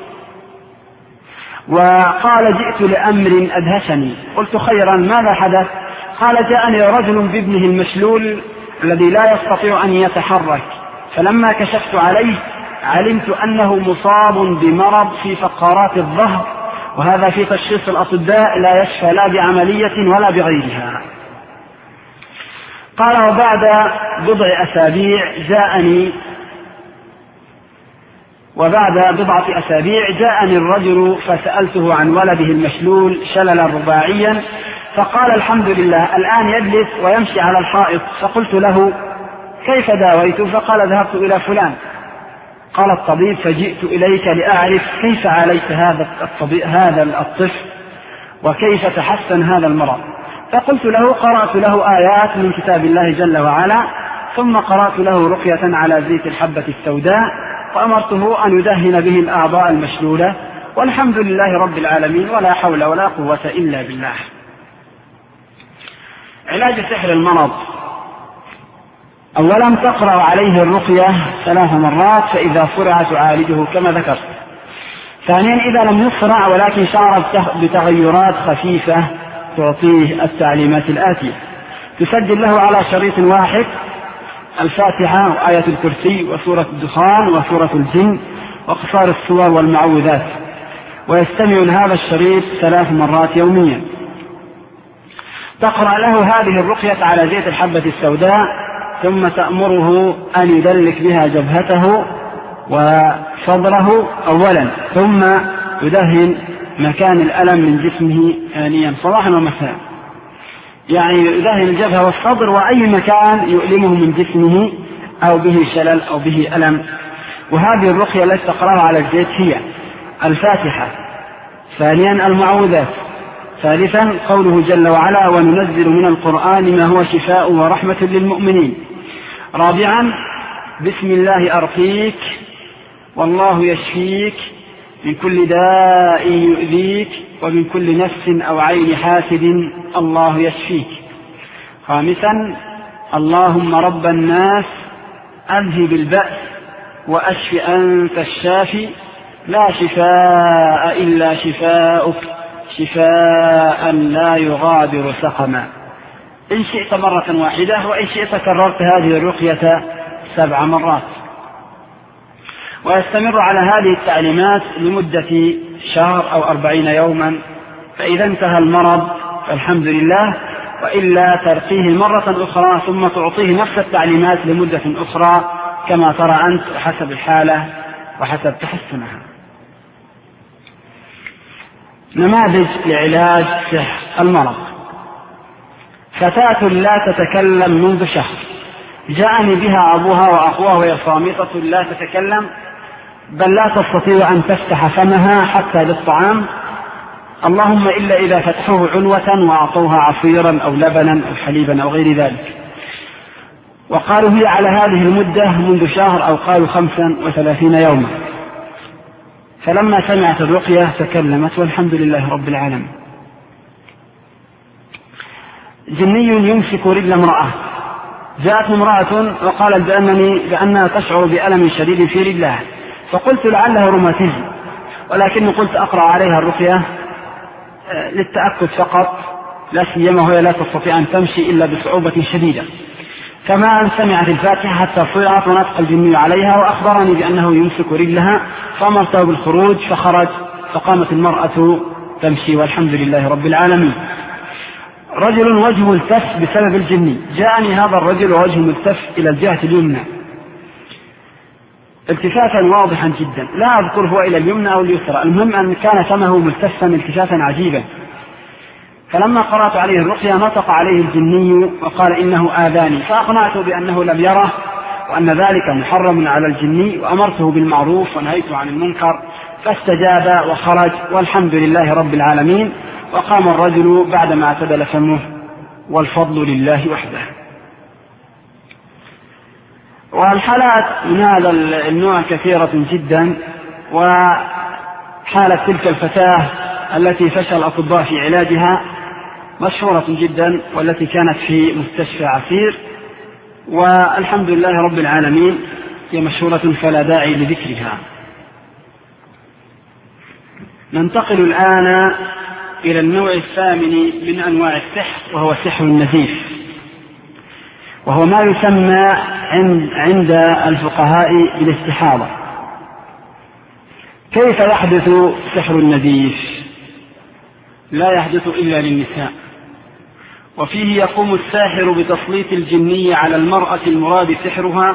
وقال: جئت لأمر أدهشني. قلت: خيرا، ماذا حدث؟ قال: جاءني رجل بابنه المشلول الذي لا يستطيع أن يتحرك، فلما كشفت عليه علمت أنه مصاب بمرض في فقرات الظهر، وهذا في تشخيص الأطباء لا يشفى لا بعملية ولا بغيرها. قال: وبعد بضع أسابيع جاءني وبعد بضعة أسابيع جاءني الرجل فسألته عن ولده المشلول شللا رباعيا، فقال: الحمد لله، الآن يجلس ويمشي على الحائط. فقلت له: كيف داويته؟ فقال: ذهبت إلى فلان. قال الطبيب: فجئت إليك لأعرف كيف عالجت هذا الطبيب هذا الطفل وكيف تحسن هذا المرض. فقلت له: قرأت له آيات من كتاب الله جل وعلا، ثم قرأت له رقية على زيت الحبة السوداء، وأمرته أن يدهن به الأعضاء المشلولة، والحمد لله رب العالمين ولا حول ولا قوة إلا بالله. علاج سحر المرض: أولا تقرأ عليه الرقية ثلاث مرات، فإذا فرع تعالجه كما ذكرت. ثانيا، إذا لم يصرع ولكن شعر بتغيرات خفيفة تعطيه التعليمات الآتية: تسجل له على شريط واحد الفاتحة وآية الكرسي وسورة الدخان وسورة الجن وقصار السور والمعوذات، ويستمع لهذا الشريط ثلاث مرات يوميا. تقرأ له هذه الرقية على زيت الحبة السوداء، ثم تأمره أن يدلك بها جبهته وصدره أولا، ثم يدهن مكان الألم من جسمه ثانيا صباحا ومساء، يعني يدهن الجبهة والصدر وأي مكان يؤلمه من جسمه أو به شلل أو به ألم. وهذه الرقية التي تقرأها على الزيت هي: الفاتحة، ثانيا المعوذات، ثالثا قوله جل وعلا: وننزل من القرآن ما هو شفاء ورحمة للمؤمنين، رابعا بسم الله أرقيك والله يشفيك من كل داء يؤذيك ومن كل نفس أو عين حاسد الله يشفيك، خامسا اللهم رب الناس أذهب البأس وأشف أنت الشافي لا شفاء إلا شفاؤك شفاء لا يغادر سقما. إن شئت مرة واحدة، وإن شئت كررت هذه الرقية سبع مرات. ويستمر على هذه التعليمات لمدة شهر أو أربعين يوما، فإذا انتهى المرض فالحمد لله، وإلا ترقيه مرة أخرى ثم تعطيه نفس التعليمات لمدة أخرى كما ترى أنت حسب الحالة وحسب تحسنها. نماذج لعلاج سحر المرض: فتاة لا تتكلم منذ شهر، جاءني بها أبوها وأخوها وهي صامتة لا تتكلم، بل لا تستطيع أن تفتح فمها حتى للطعام، اللهم إلا إذا فتحوه عنوة وأعطوها عصيرا أو لبنا أو حليبا أو غير ذلك. وقالوا هي على هذه المدة منذ شهر، أو قالوا خمسا وثلاثين يوما. فلما سمعت الرقية تكلمت والحمد لله رب العالمين. جني يمسك رجل امرأة. جاءت امرأة وقالت بأنني بأنها تشعر بألم شديد في رجلها، فقلت لعله روماتيزم، ولكن قلت أقرأ عليها الرقية للتأكد فقط، لا سيما وهي لا تستطيع أن تمشي إلا بصعوبة شديدة. كما أن سمعت الفاتحة حتى صرعت ونطق الجني عليها، وأخبرني بأنه يمسك رجلها، فأمرته بالخروج فخرج، فقامت المرأة تمشي والحمد لله رب العالمين. رجل وجهه التف بسبب الجني. جاءني هذا الرجل ووجهه ملتف إلى الجهة اليمنى التفاتا واضحا جدا، لا أذكر هو إلى اليمنى أو اليسرى، المهم أن كان فمه ملتفا التفاتا عجيبا. فلما قرأت عليه الرقية نطق عليه الجني وقال إنه آذاني، فأقنعته بأنه لم يره وأن ذلك محرم على الجني، وأمرته بالمعروف ونهيته عن المنكر، فاستجاب وخرج والحمد لله رب العالمين. وقام الرجل بعدما اعتدل فمه، والفضل لله وحده. والحالات من هذا النوع كثيرة جدا، وحالة تلك الفتاة التي فشل الأطباء في علاجها مشهورة جدا، والتي كانت في مستشفى عسير، والحمد لله رب العالمين هي مشهورة فلا داعي لذكرها. ننتقل الآن إلى النوع الثامن من أنواع السحر، وهو سحر النزيف، وهو ما يسمى عند الفقهاء بالاستحاضة. كيف يحدث سحر النزيف؟ لا يحدث إلا للنساء، وفيه يقوم الساحر بتسليط الجني على المرأة المراد سحرها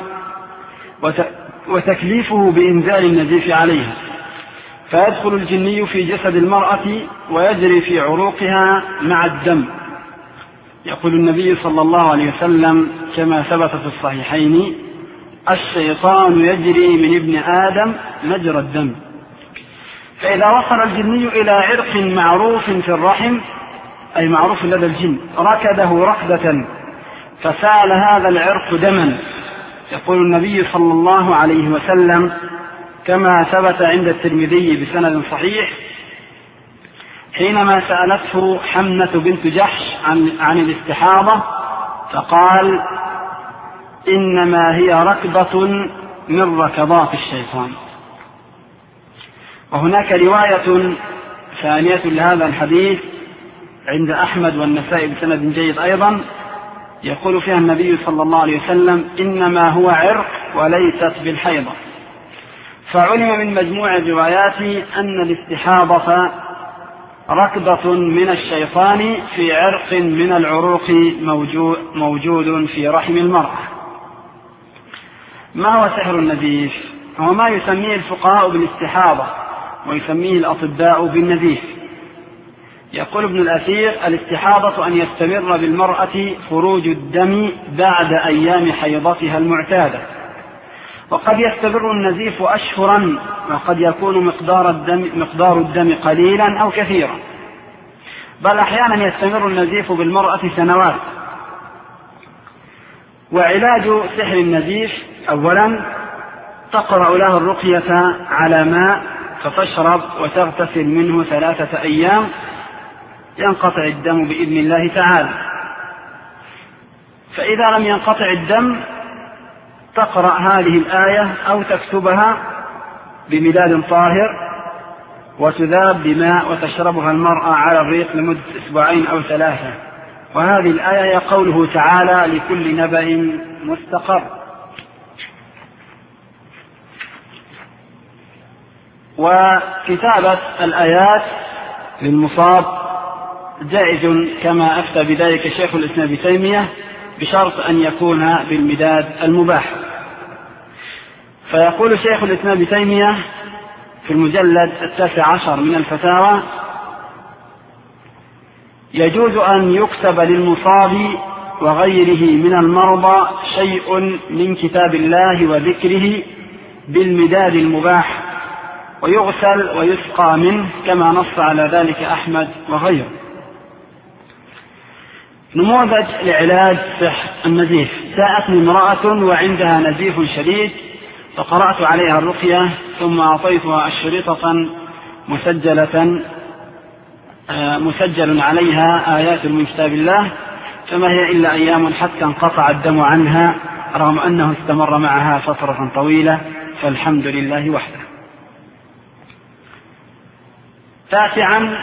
وتكليفه بإنزال النزيف عليها، فيدخل الجني في جسد المرأة ويجري في عروقها مع الدم. يقول النبي صلى الله عليه وسلم كما ثبت في الصحيحين: الشيطان يجري من ابن آدم مجرى الدم. فإذا وصل الجني إلى عرق معروف في الرحم، أي معروف لدى الجن، ركده ركدة فسال هذا العرق دما. يقول النبي صلى الله عليه وسلم كما ثبت عند الترمذي بسند صحيح: حينما سألته حمنة بنت جحش عن, عن الاستحاضة فقال: إنما هي ركضة من ركضات الشيطان. وهناك رواية ثانية لهذا الحديث عند أحمد والنسائي بسند جيد أيضا، يقول فيها النبي صلى الله عليه وسلم: إنما هو عرق وليست بالحيضة. فعلم من مجموع الروايات أن الاستحاضة ركضة من الشيطان في عرق من العروق موجود في رحم المرأة. ما هو سحر النزيف؟ هو ما يسميه الفقهاء بالاستحاضة، ويسميه الأطباء بالنزيف. يقول ابن الأثير: الاستحاضة أن يستمر بالمرأة خروج الدم بعد أيام حيضتها المعتادة، وقد يستمر النزيف أشهرا، وقد يكون مقدار الدم, مقدار الدم قليلا أو كثيرا، بل أحيانا يستمر النزيف بالمرأة سنوات. وعلاج سحر النزيف: أولا تقرأ له الرقية على ماء فتشرب وتغتسل منه ثلاثة أيام، ينقطع الدم بإذن الله تعالى. فإذا لم ينقطع الدم تقرأ هذه الآية أو تكتبها بمداد طاهر وتذاب بماء وتشربها المرأة على الريق لمدة أسبوعين أو ثلاثة. وهذه الآية هي قوله تعالى: لكل نبأ مستقر. وكتابة الآيات للمصاب جائز كما أفتى بذلك شيخ الإسلام ابن تيمية، بشرط أن يكون بالمداد المباح. فيقول شيخ الإسلام ابن تيمية في المجلد التاسع عشر من الفتاوى: يجوز أن يكتب للمصاب وغيره من المرضى شيء من كتاب الله وذكره بالمداد المباح ويغسل ويسقى منه كما نص على ذلك أحمد وغيره. نموذج لعلاج سحر النزيف: جاءتني امرأة وعندها نزيف شديد فقرأت عليها الرقية ثم أعطيتها الشريطة مسجلة مسجل عليها آيات من كتاب الله، فما هي إلا أيام حتى انقطع الدم عنها رغم أنه استمر معها فترة طويلة، فالحمد لله وحده. تاسعا: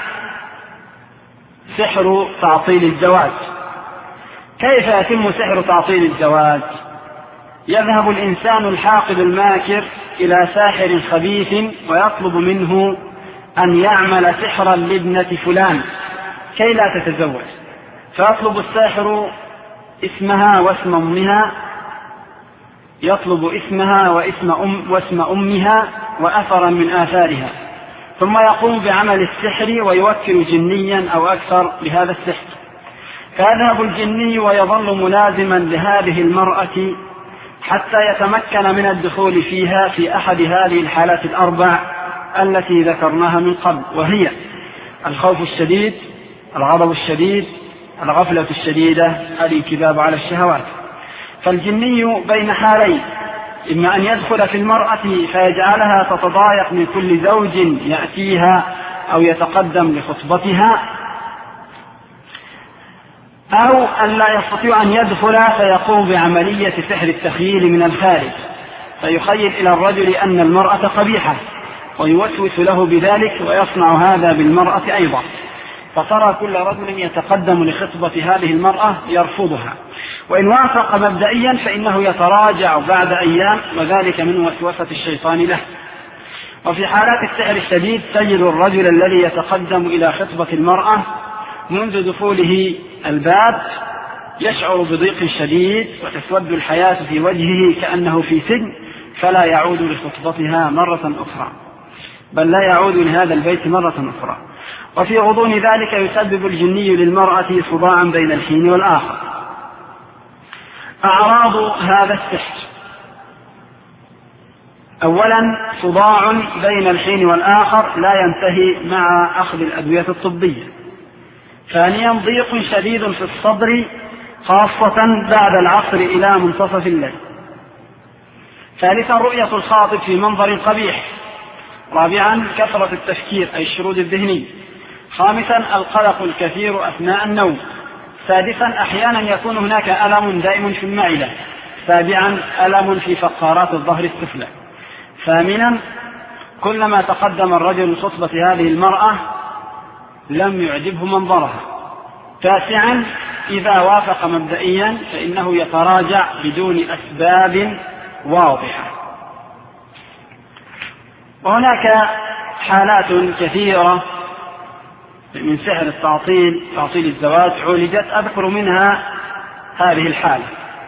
سحر تعطيل الزواج. كيف يتم سحر تعطيل الزواج؟ يذهب الإنسان الحاقد الماكر إلى ساحر خبيث ويطلب منه أن يعمل سحرا لابنة فلان كي لا تتزوج، فيطلب الساحر اسمها واسم أمها، يطلب اسمها واسم, أم واسم أمها وأثرا من آثارها، ثم يقوم بعمل السحر ويوكل جنيا أو أكثر بهذا السحر، فيذهب الجني ويظل ملازما لهذه المرأة حتى يتمكن من الدخول فيها في أحد هذه الحالات الأربع التي ذكرناها من قبل، وهي الخوف الشديد، الغضب الشديد، الغفلة الشديدة، الانكباب على الشهوات. فالجني بين حالين: إما أن يدخل في المرأة فيجعلها تتضايق من كل زوج يأتيها أو يتقدم لخطبتها، أو أن لا يستطيع أن يدخل فيقوم بعملية سحر التخييل من الخارج، فيخيل إلى الرجل أن المرأة قبيحة ويوسوس له بذلك ويصنع هذا بالمرأة أيضا، فترى كل رجل يتقدم لخطبة هذه المرأة يرفضها، وإن وافق مبدئيا فإنه يتراجع بعد أيام، وذلك من وسوسة الشيطان له. وفي حالات السحر الشديد تجد الرجل الذي يتقدم إلى خطبة المرأة منذ دخوله الباب يشعر بضيق شديد وتسود الحياة في وجهه كأنه في سجن، فلا يعود لخطبتها مرة أخرى، بل لا يعود لهذا البيت مرة أخرى. وفي غضون ذلك يسبب الجني للمرأة صداعا بين الحين والآخر. أعراض هذا السحر: أولا صداع بين الحين والآخر لا ينتهي مع أخذ الأدوية الطبية. ثانيا ضيق شديد في الصدر خاصة بعد العصر إلى منتصف الليل. ثالثا رؤية الخاطب في منظر قبيح. رابعا كثرة التفكير أي الشرود الذهني. خامسا القلق الكثير أثناء النوم. سادسا أحيانا يكون هناك ألم دائم في المعدة. سابعا ألم في فقرات الظهر السفلى. ثامنا كلما تقدم الرجل لخطبة هذه المرأة لم يعجبه منظرها. تاسعا إذا وافق مبدئيا فإنه يتراجع بدون أسباب واضحة. وهناك حالات كثيرة من سحر التعطيل، تعطيل الزواج، عولجت، أذكر منها هذه الحالة.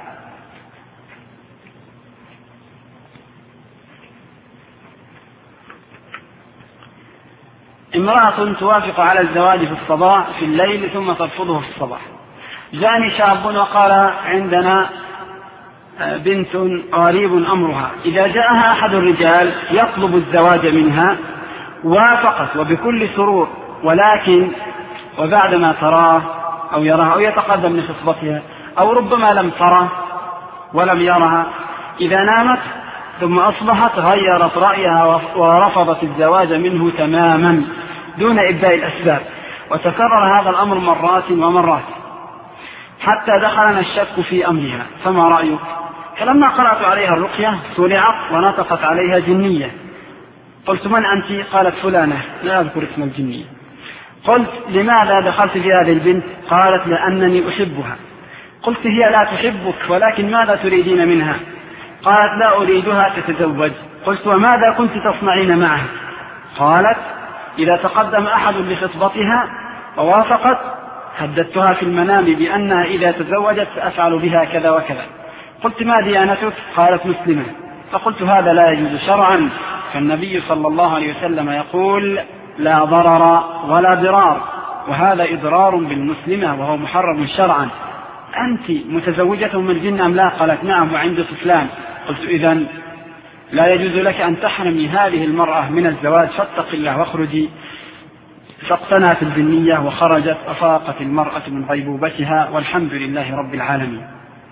امرأة توافق على الزواج في الصباح في الليل ثم ترفضه في الصباح. جاءني شاب وقال: عندنا بنت غريب أمرها، إذا جاءها أحد الرجال يطلب الزواج منها وافقت وبكل سرور، ولكن وبعدما تراه أو يراها أو يتقدم لخطبتها أو ربما لم تره ولم يرها، إذا نامت ثم أصبحت غيرت رأيها ورفضت الزواج منه تماما دون إبداء الأسباب. وتكرر هذا الأمر مرات ومرات حتى دخلنا الشك في أمرها. فما رأيك؟ فلما قرأت عليها الرقية سرعت ونطقت عليها جنية. قلت: من أنت؟ قالت: فلانة، لا أذكر اسم الجنية. قلت: لماذا دخلت في هذه البنت؟ قالت: لأنني أحبها. قلت: هي لا تحبك، ولكن ماذا تريدين منها؟ قالت: لا أريدها تتزوج. قلت: وماذا كنت تصنعين معها؟ قالت: إذا تقدم أحد لخطبتها ووافقت هددتها في المنام بأنها إذا تزوجت سأفعل بها كذا وكذا. قلت: ما ديانتك؟ قالت: مسلمة. فقلت: هذا لا يجوز شرعا، فالنبي صلى الله عليه وسلم يقول: لا ضرر ولا ضرار، وهذا إضرار بالمسلمة وهو محرم شرعا. أنت متزوجة من الجن أم لا؟ قالت: نعم وعندي طفلان. قلت: إذن لا يجوز لك أن تحرمي هذه المرأة من الزواج، فاتق الله واخرجي. فاقتنعت الجنية وخرجت، أفاقت المرأة من غيبوبتها، والحمد لله رب العالمين.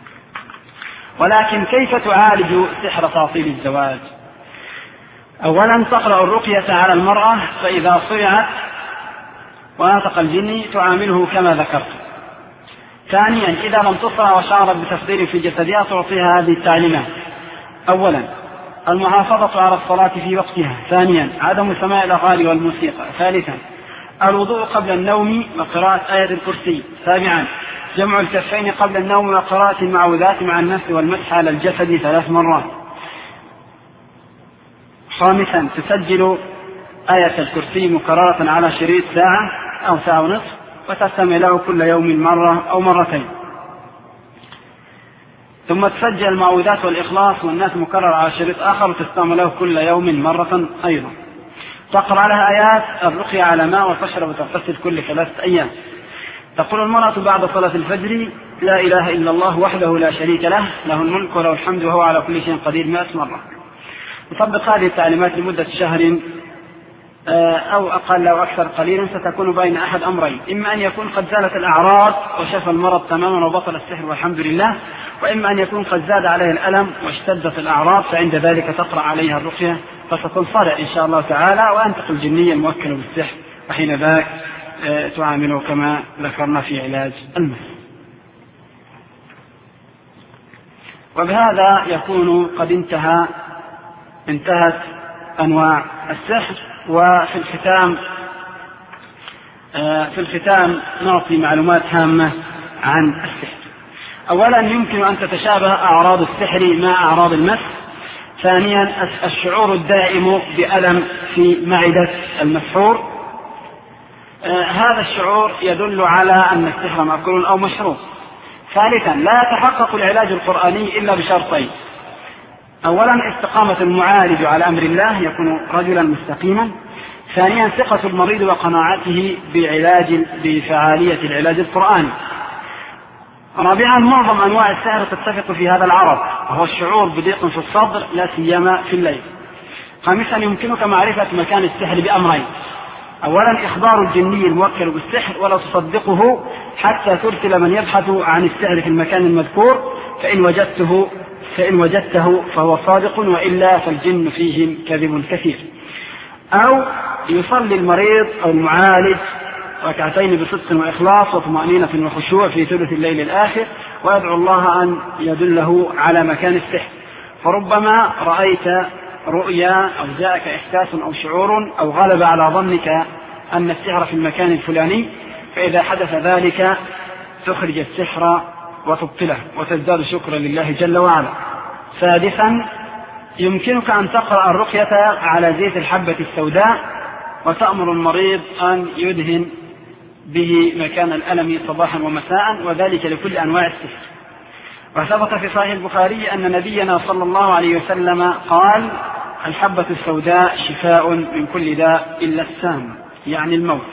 ولكن كيف تعالج سحر تعطيل الزواج؟ أولا تقرأ الرقية على المرأة، فإذا صرعت ونطق الجني تعامله كما ذكرت. ثانيا إذا لم تصرع وشعرت بتصدير في جسدها تعطيها هذه التعليمات: أولا المحافظة على الصلاة في وقتها. ثانيا عدم سماع الأغاني والموسيقى. ثالثا الوضوء قبل النوم وقراءة آية الكرسي. سابعا جمع الكفين قبل النوم وقراءة المعوذات مع النفس والمسح على الجسد ثلاث مرات. خامسا تسجل آية الكرسي مكررة على شريط ساعة أو ساعة ونصف، وتستمع له كل يوم مرة أو مرتين. ثم تسجل المعوذات والإخلاص والناس مكرر على شريط آخر، وتستمع له كل يوم مرة أيضا. تقرأ لها آيات الرقية على ماء وتشرب وتغتسل كل ثلاثة أيام. تقول المرأة بعد صلاة الفجر: لا إله إلا الله وحده لا شريك له، له الملك وله الحمد وهو على كل شيء قدير مئة مرة. نطبق هذه التعليمات لمدة شهر أو أقل أو أكثر قليلا، ستكون بين أحد أمرين: إما أن يكون قد زالت الأعراض وشفى المرض تماما وبطل السحر والحمد لله، وإما أن يكون قد زاد عليه الألم واشتدت الأعراض، فعند ذلك تقرأ عليها الرقية فستنصرع إن شاء الله تعالى، وأنتقل الجنية الموكل بالسحر، وحين ذاك تعامله كما ذكرنا في علاج المس. وبهذا يكون قد انتهى انتهت أنواع السحر. وفي الختام في الختام نعطي معلومات هامة عن السحر. أولا يمكن أن تتشابه أعراض السحر مع أعراض المس. ثانيا الشعور الدائم بألم في معدة المسحور، هذا الشعور يدل على أن السحر مأكول أو مشروب. ثالثا لا يتحقق العلاج القرآني إلا بشرطين: أولا استقامة المعالج على أمر الله، يكون رجلا مستقيما. ثانيا ثقة المريض وقناعته بعلاج بفعالية العلاج القرآني. رابعا معظم أنواع السحر تتفق في هذا العرض، وهو الشعور بضيق في الصدر لا سيما في الليل. خامسا يمكنك معرفة مكان السحر بأمرين: أولا إخبار الجني الموكل بالسحر، ولا تصدقه حتى ترسل من يبحث عن السحر في المكان المذكور، فإن وجدته فإن وجدته فهو صادق، وإلا فالجن فيهم كذب كثير. أو يصلي المريض أو المعالج ركعتين بصدق وإخلاص وطمأنينة وخشوع في ثلث الليل الآخر، ويدعو الله أن يدله على مكان السحر. فربما رأيت رؤيا أو جاءك إحساس أو شعور أو غلب على ظنك أن السحر في المكان الفلاني، فإذا حدث ذلك تخرج السحر وتبطله وتزداد شكرا لله جل وعلا. سادسا يمكنك أن تقرأ الرقية على زيت الحبة السوداء، وتأمر المريض أن يدهن به مكان الألم صباحا ومساء، وذلك لكل أنواع السحر. وثبت في صحيح البخاري أن نبينا صلى الله عليه وسلم قال: الحبة السوداء شفاء من كل داء إلا السام، يعني الموت.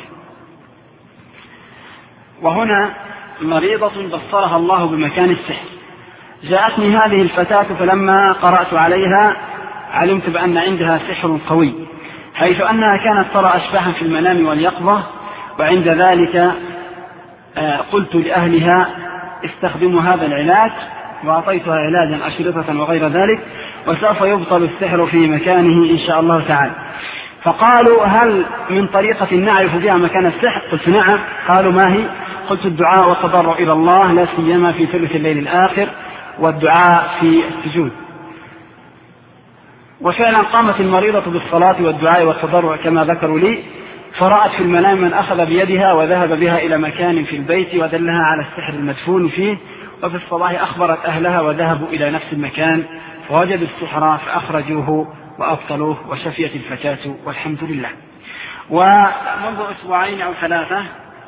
وهنا مريضة بصرها الله بمكان السحر. جاءتني هذه الفتاة فلما قرأت عليها علمت بأن عندها سحر قوي، حيث أنها كانت ترى أشباحا في المنام واليقظة. وعند ذلك قلت لأهلها: استخدموا هذا العلاج، وأعطيتها علاجا أشرطة وغير ذلك، وسوف يبطل السحر في مكانه إن شاء الله تعالى. فقالوا: هل من طريقة نعرف بها مكان السحر؟ قلت: نعم. قالوا: ما هي؟ قلت: الدعاء والتضرع إلى الله، لا سيما في ثلث الليل الآخر، والدعاء في السجود. وفعلا قامت المريضة بالصلاة والدعاء والتضرع كما ذكروا لي، فرأت في المنام من أخذ بيدها وذهب بها إلى مكان في البيت ودلها على السحر المدفون فيه، وفي الصباح أخبرت أهلها وذهبوا إلى نفس المكان فوجدوا السحر فأخرجوه وأبطلوه، وشفيت الفتاة والحمد لله. ومنذ أسبوعين أو ثلاثة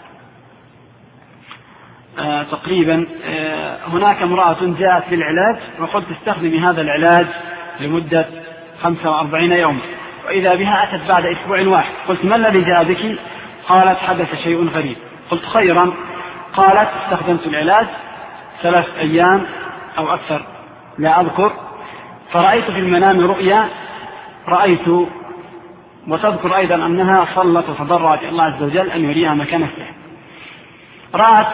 آه تقريبا آه هناك امرأة جاءت للعلاج، وقلت استخدمي هذا العلاج لمدة خمسة وأربعين يوما، وإذا بها أتت بعد أسبوع واحد. قلت: ما الذي جاء بك؟ قالت: حدث شيء غريب. قلت: خيرا. قالت: استخدمت العلاج ثلاث أيام أو أكثر لا أذكر، فرأيت في المنام رؤيا، رأيت وتذكر أيضا أنها صلت وتضرعت إلى الله عز وجل أن يريها مكان السحر. رأت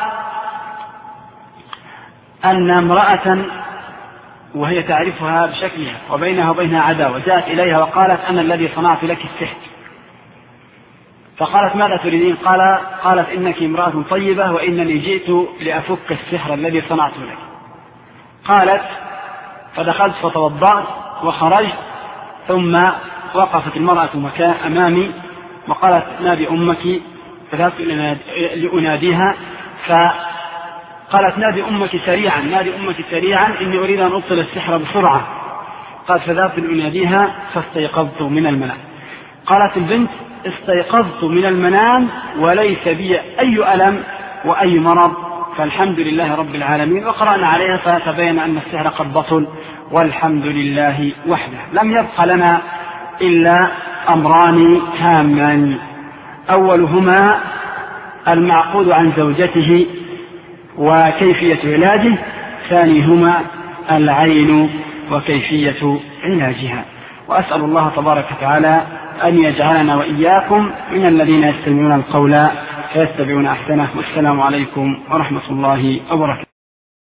أن امرأة وهي تعرفها بشكلها وبينها وبينها عداوة جاءت إليها وقالت أنا الذي صنعت لك السحر. فقالت ماذا تريدين؟ قال قالت إنك امرأة طيبة وإنني جئت لأفك السحر الذي صنعته لك. قالت فدخلت فتوضأت وخرجت، ثم وقفت المرأة مكان أمامي وقالت نادي أمك، فذهبت لأناديها فقالت نادي أمك سريعا نادي أمك سريعا إني أريد أن أبطل السحر بسرعة. قالت فذهبت لأناديها فاستيقظت من المنام. قالت البنت استيقظت من المنام وليس بي أي ألم وأي مرض، فالحمد لله رب العالمين. وقرأنا عليها فتبين أن السحر قد بطل والحمد لله وحده. لم يبق لنا إلا أمران هامان، أولهما المعقود عن زوجته وكيفية علاجه، ثانيهما العين وكيفية علاجها. وأسأل الله تبارك وتعالى أن يجعلنا وإياكم من الذين يستمعون القول فيتبعون أحسنه. والسلام عليكم ورحمة الله وبركاته.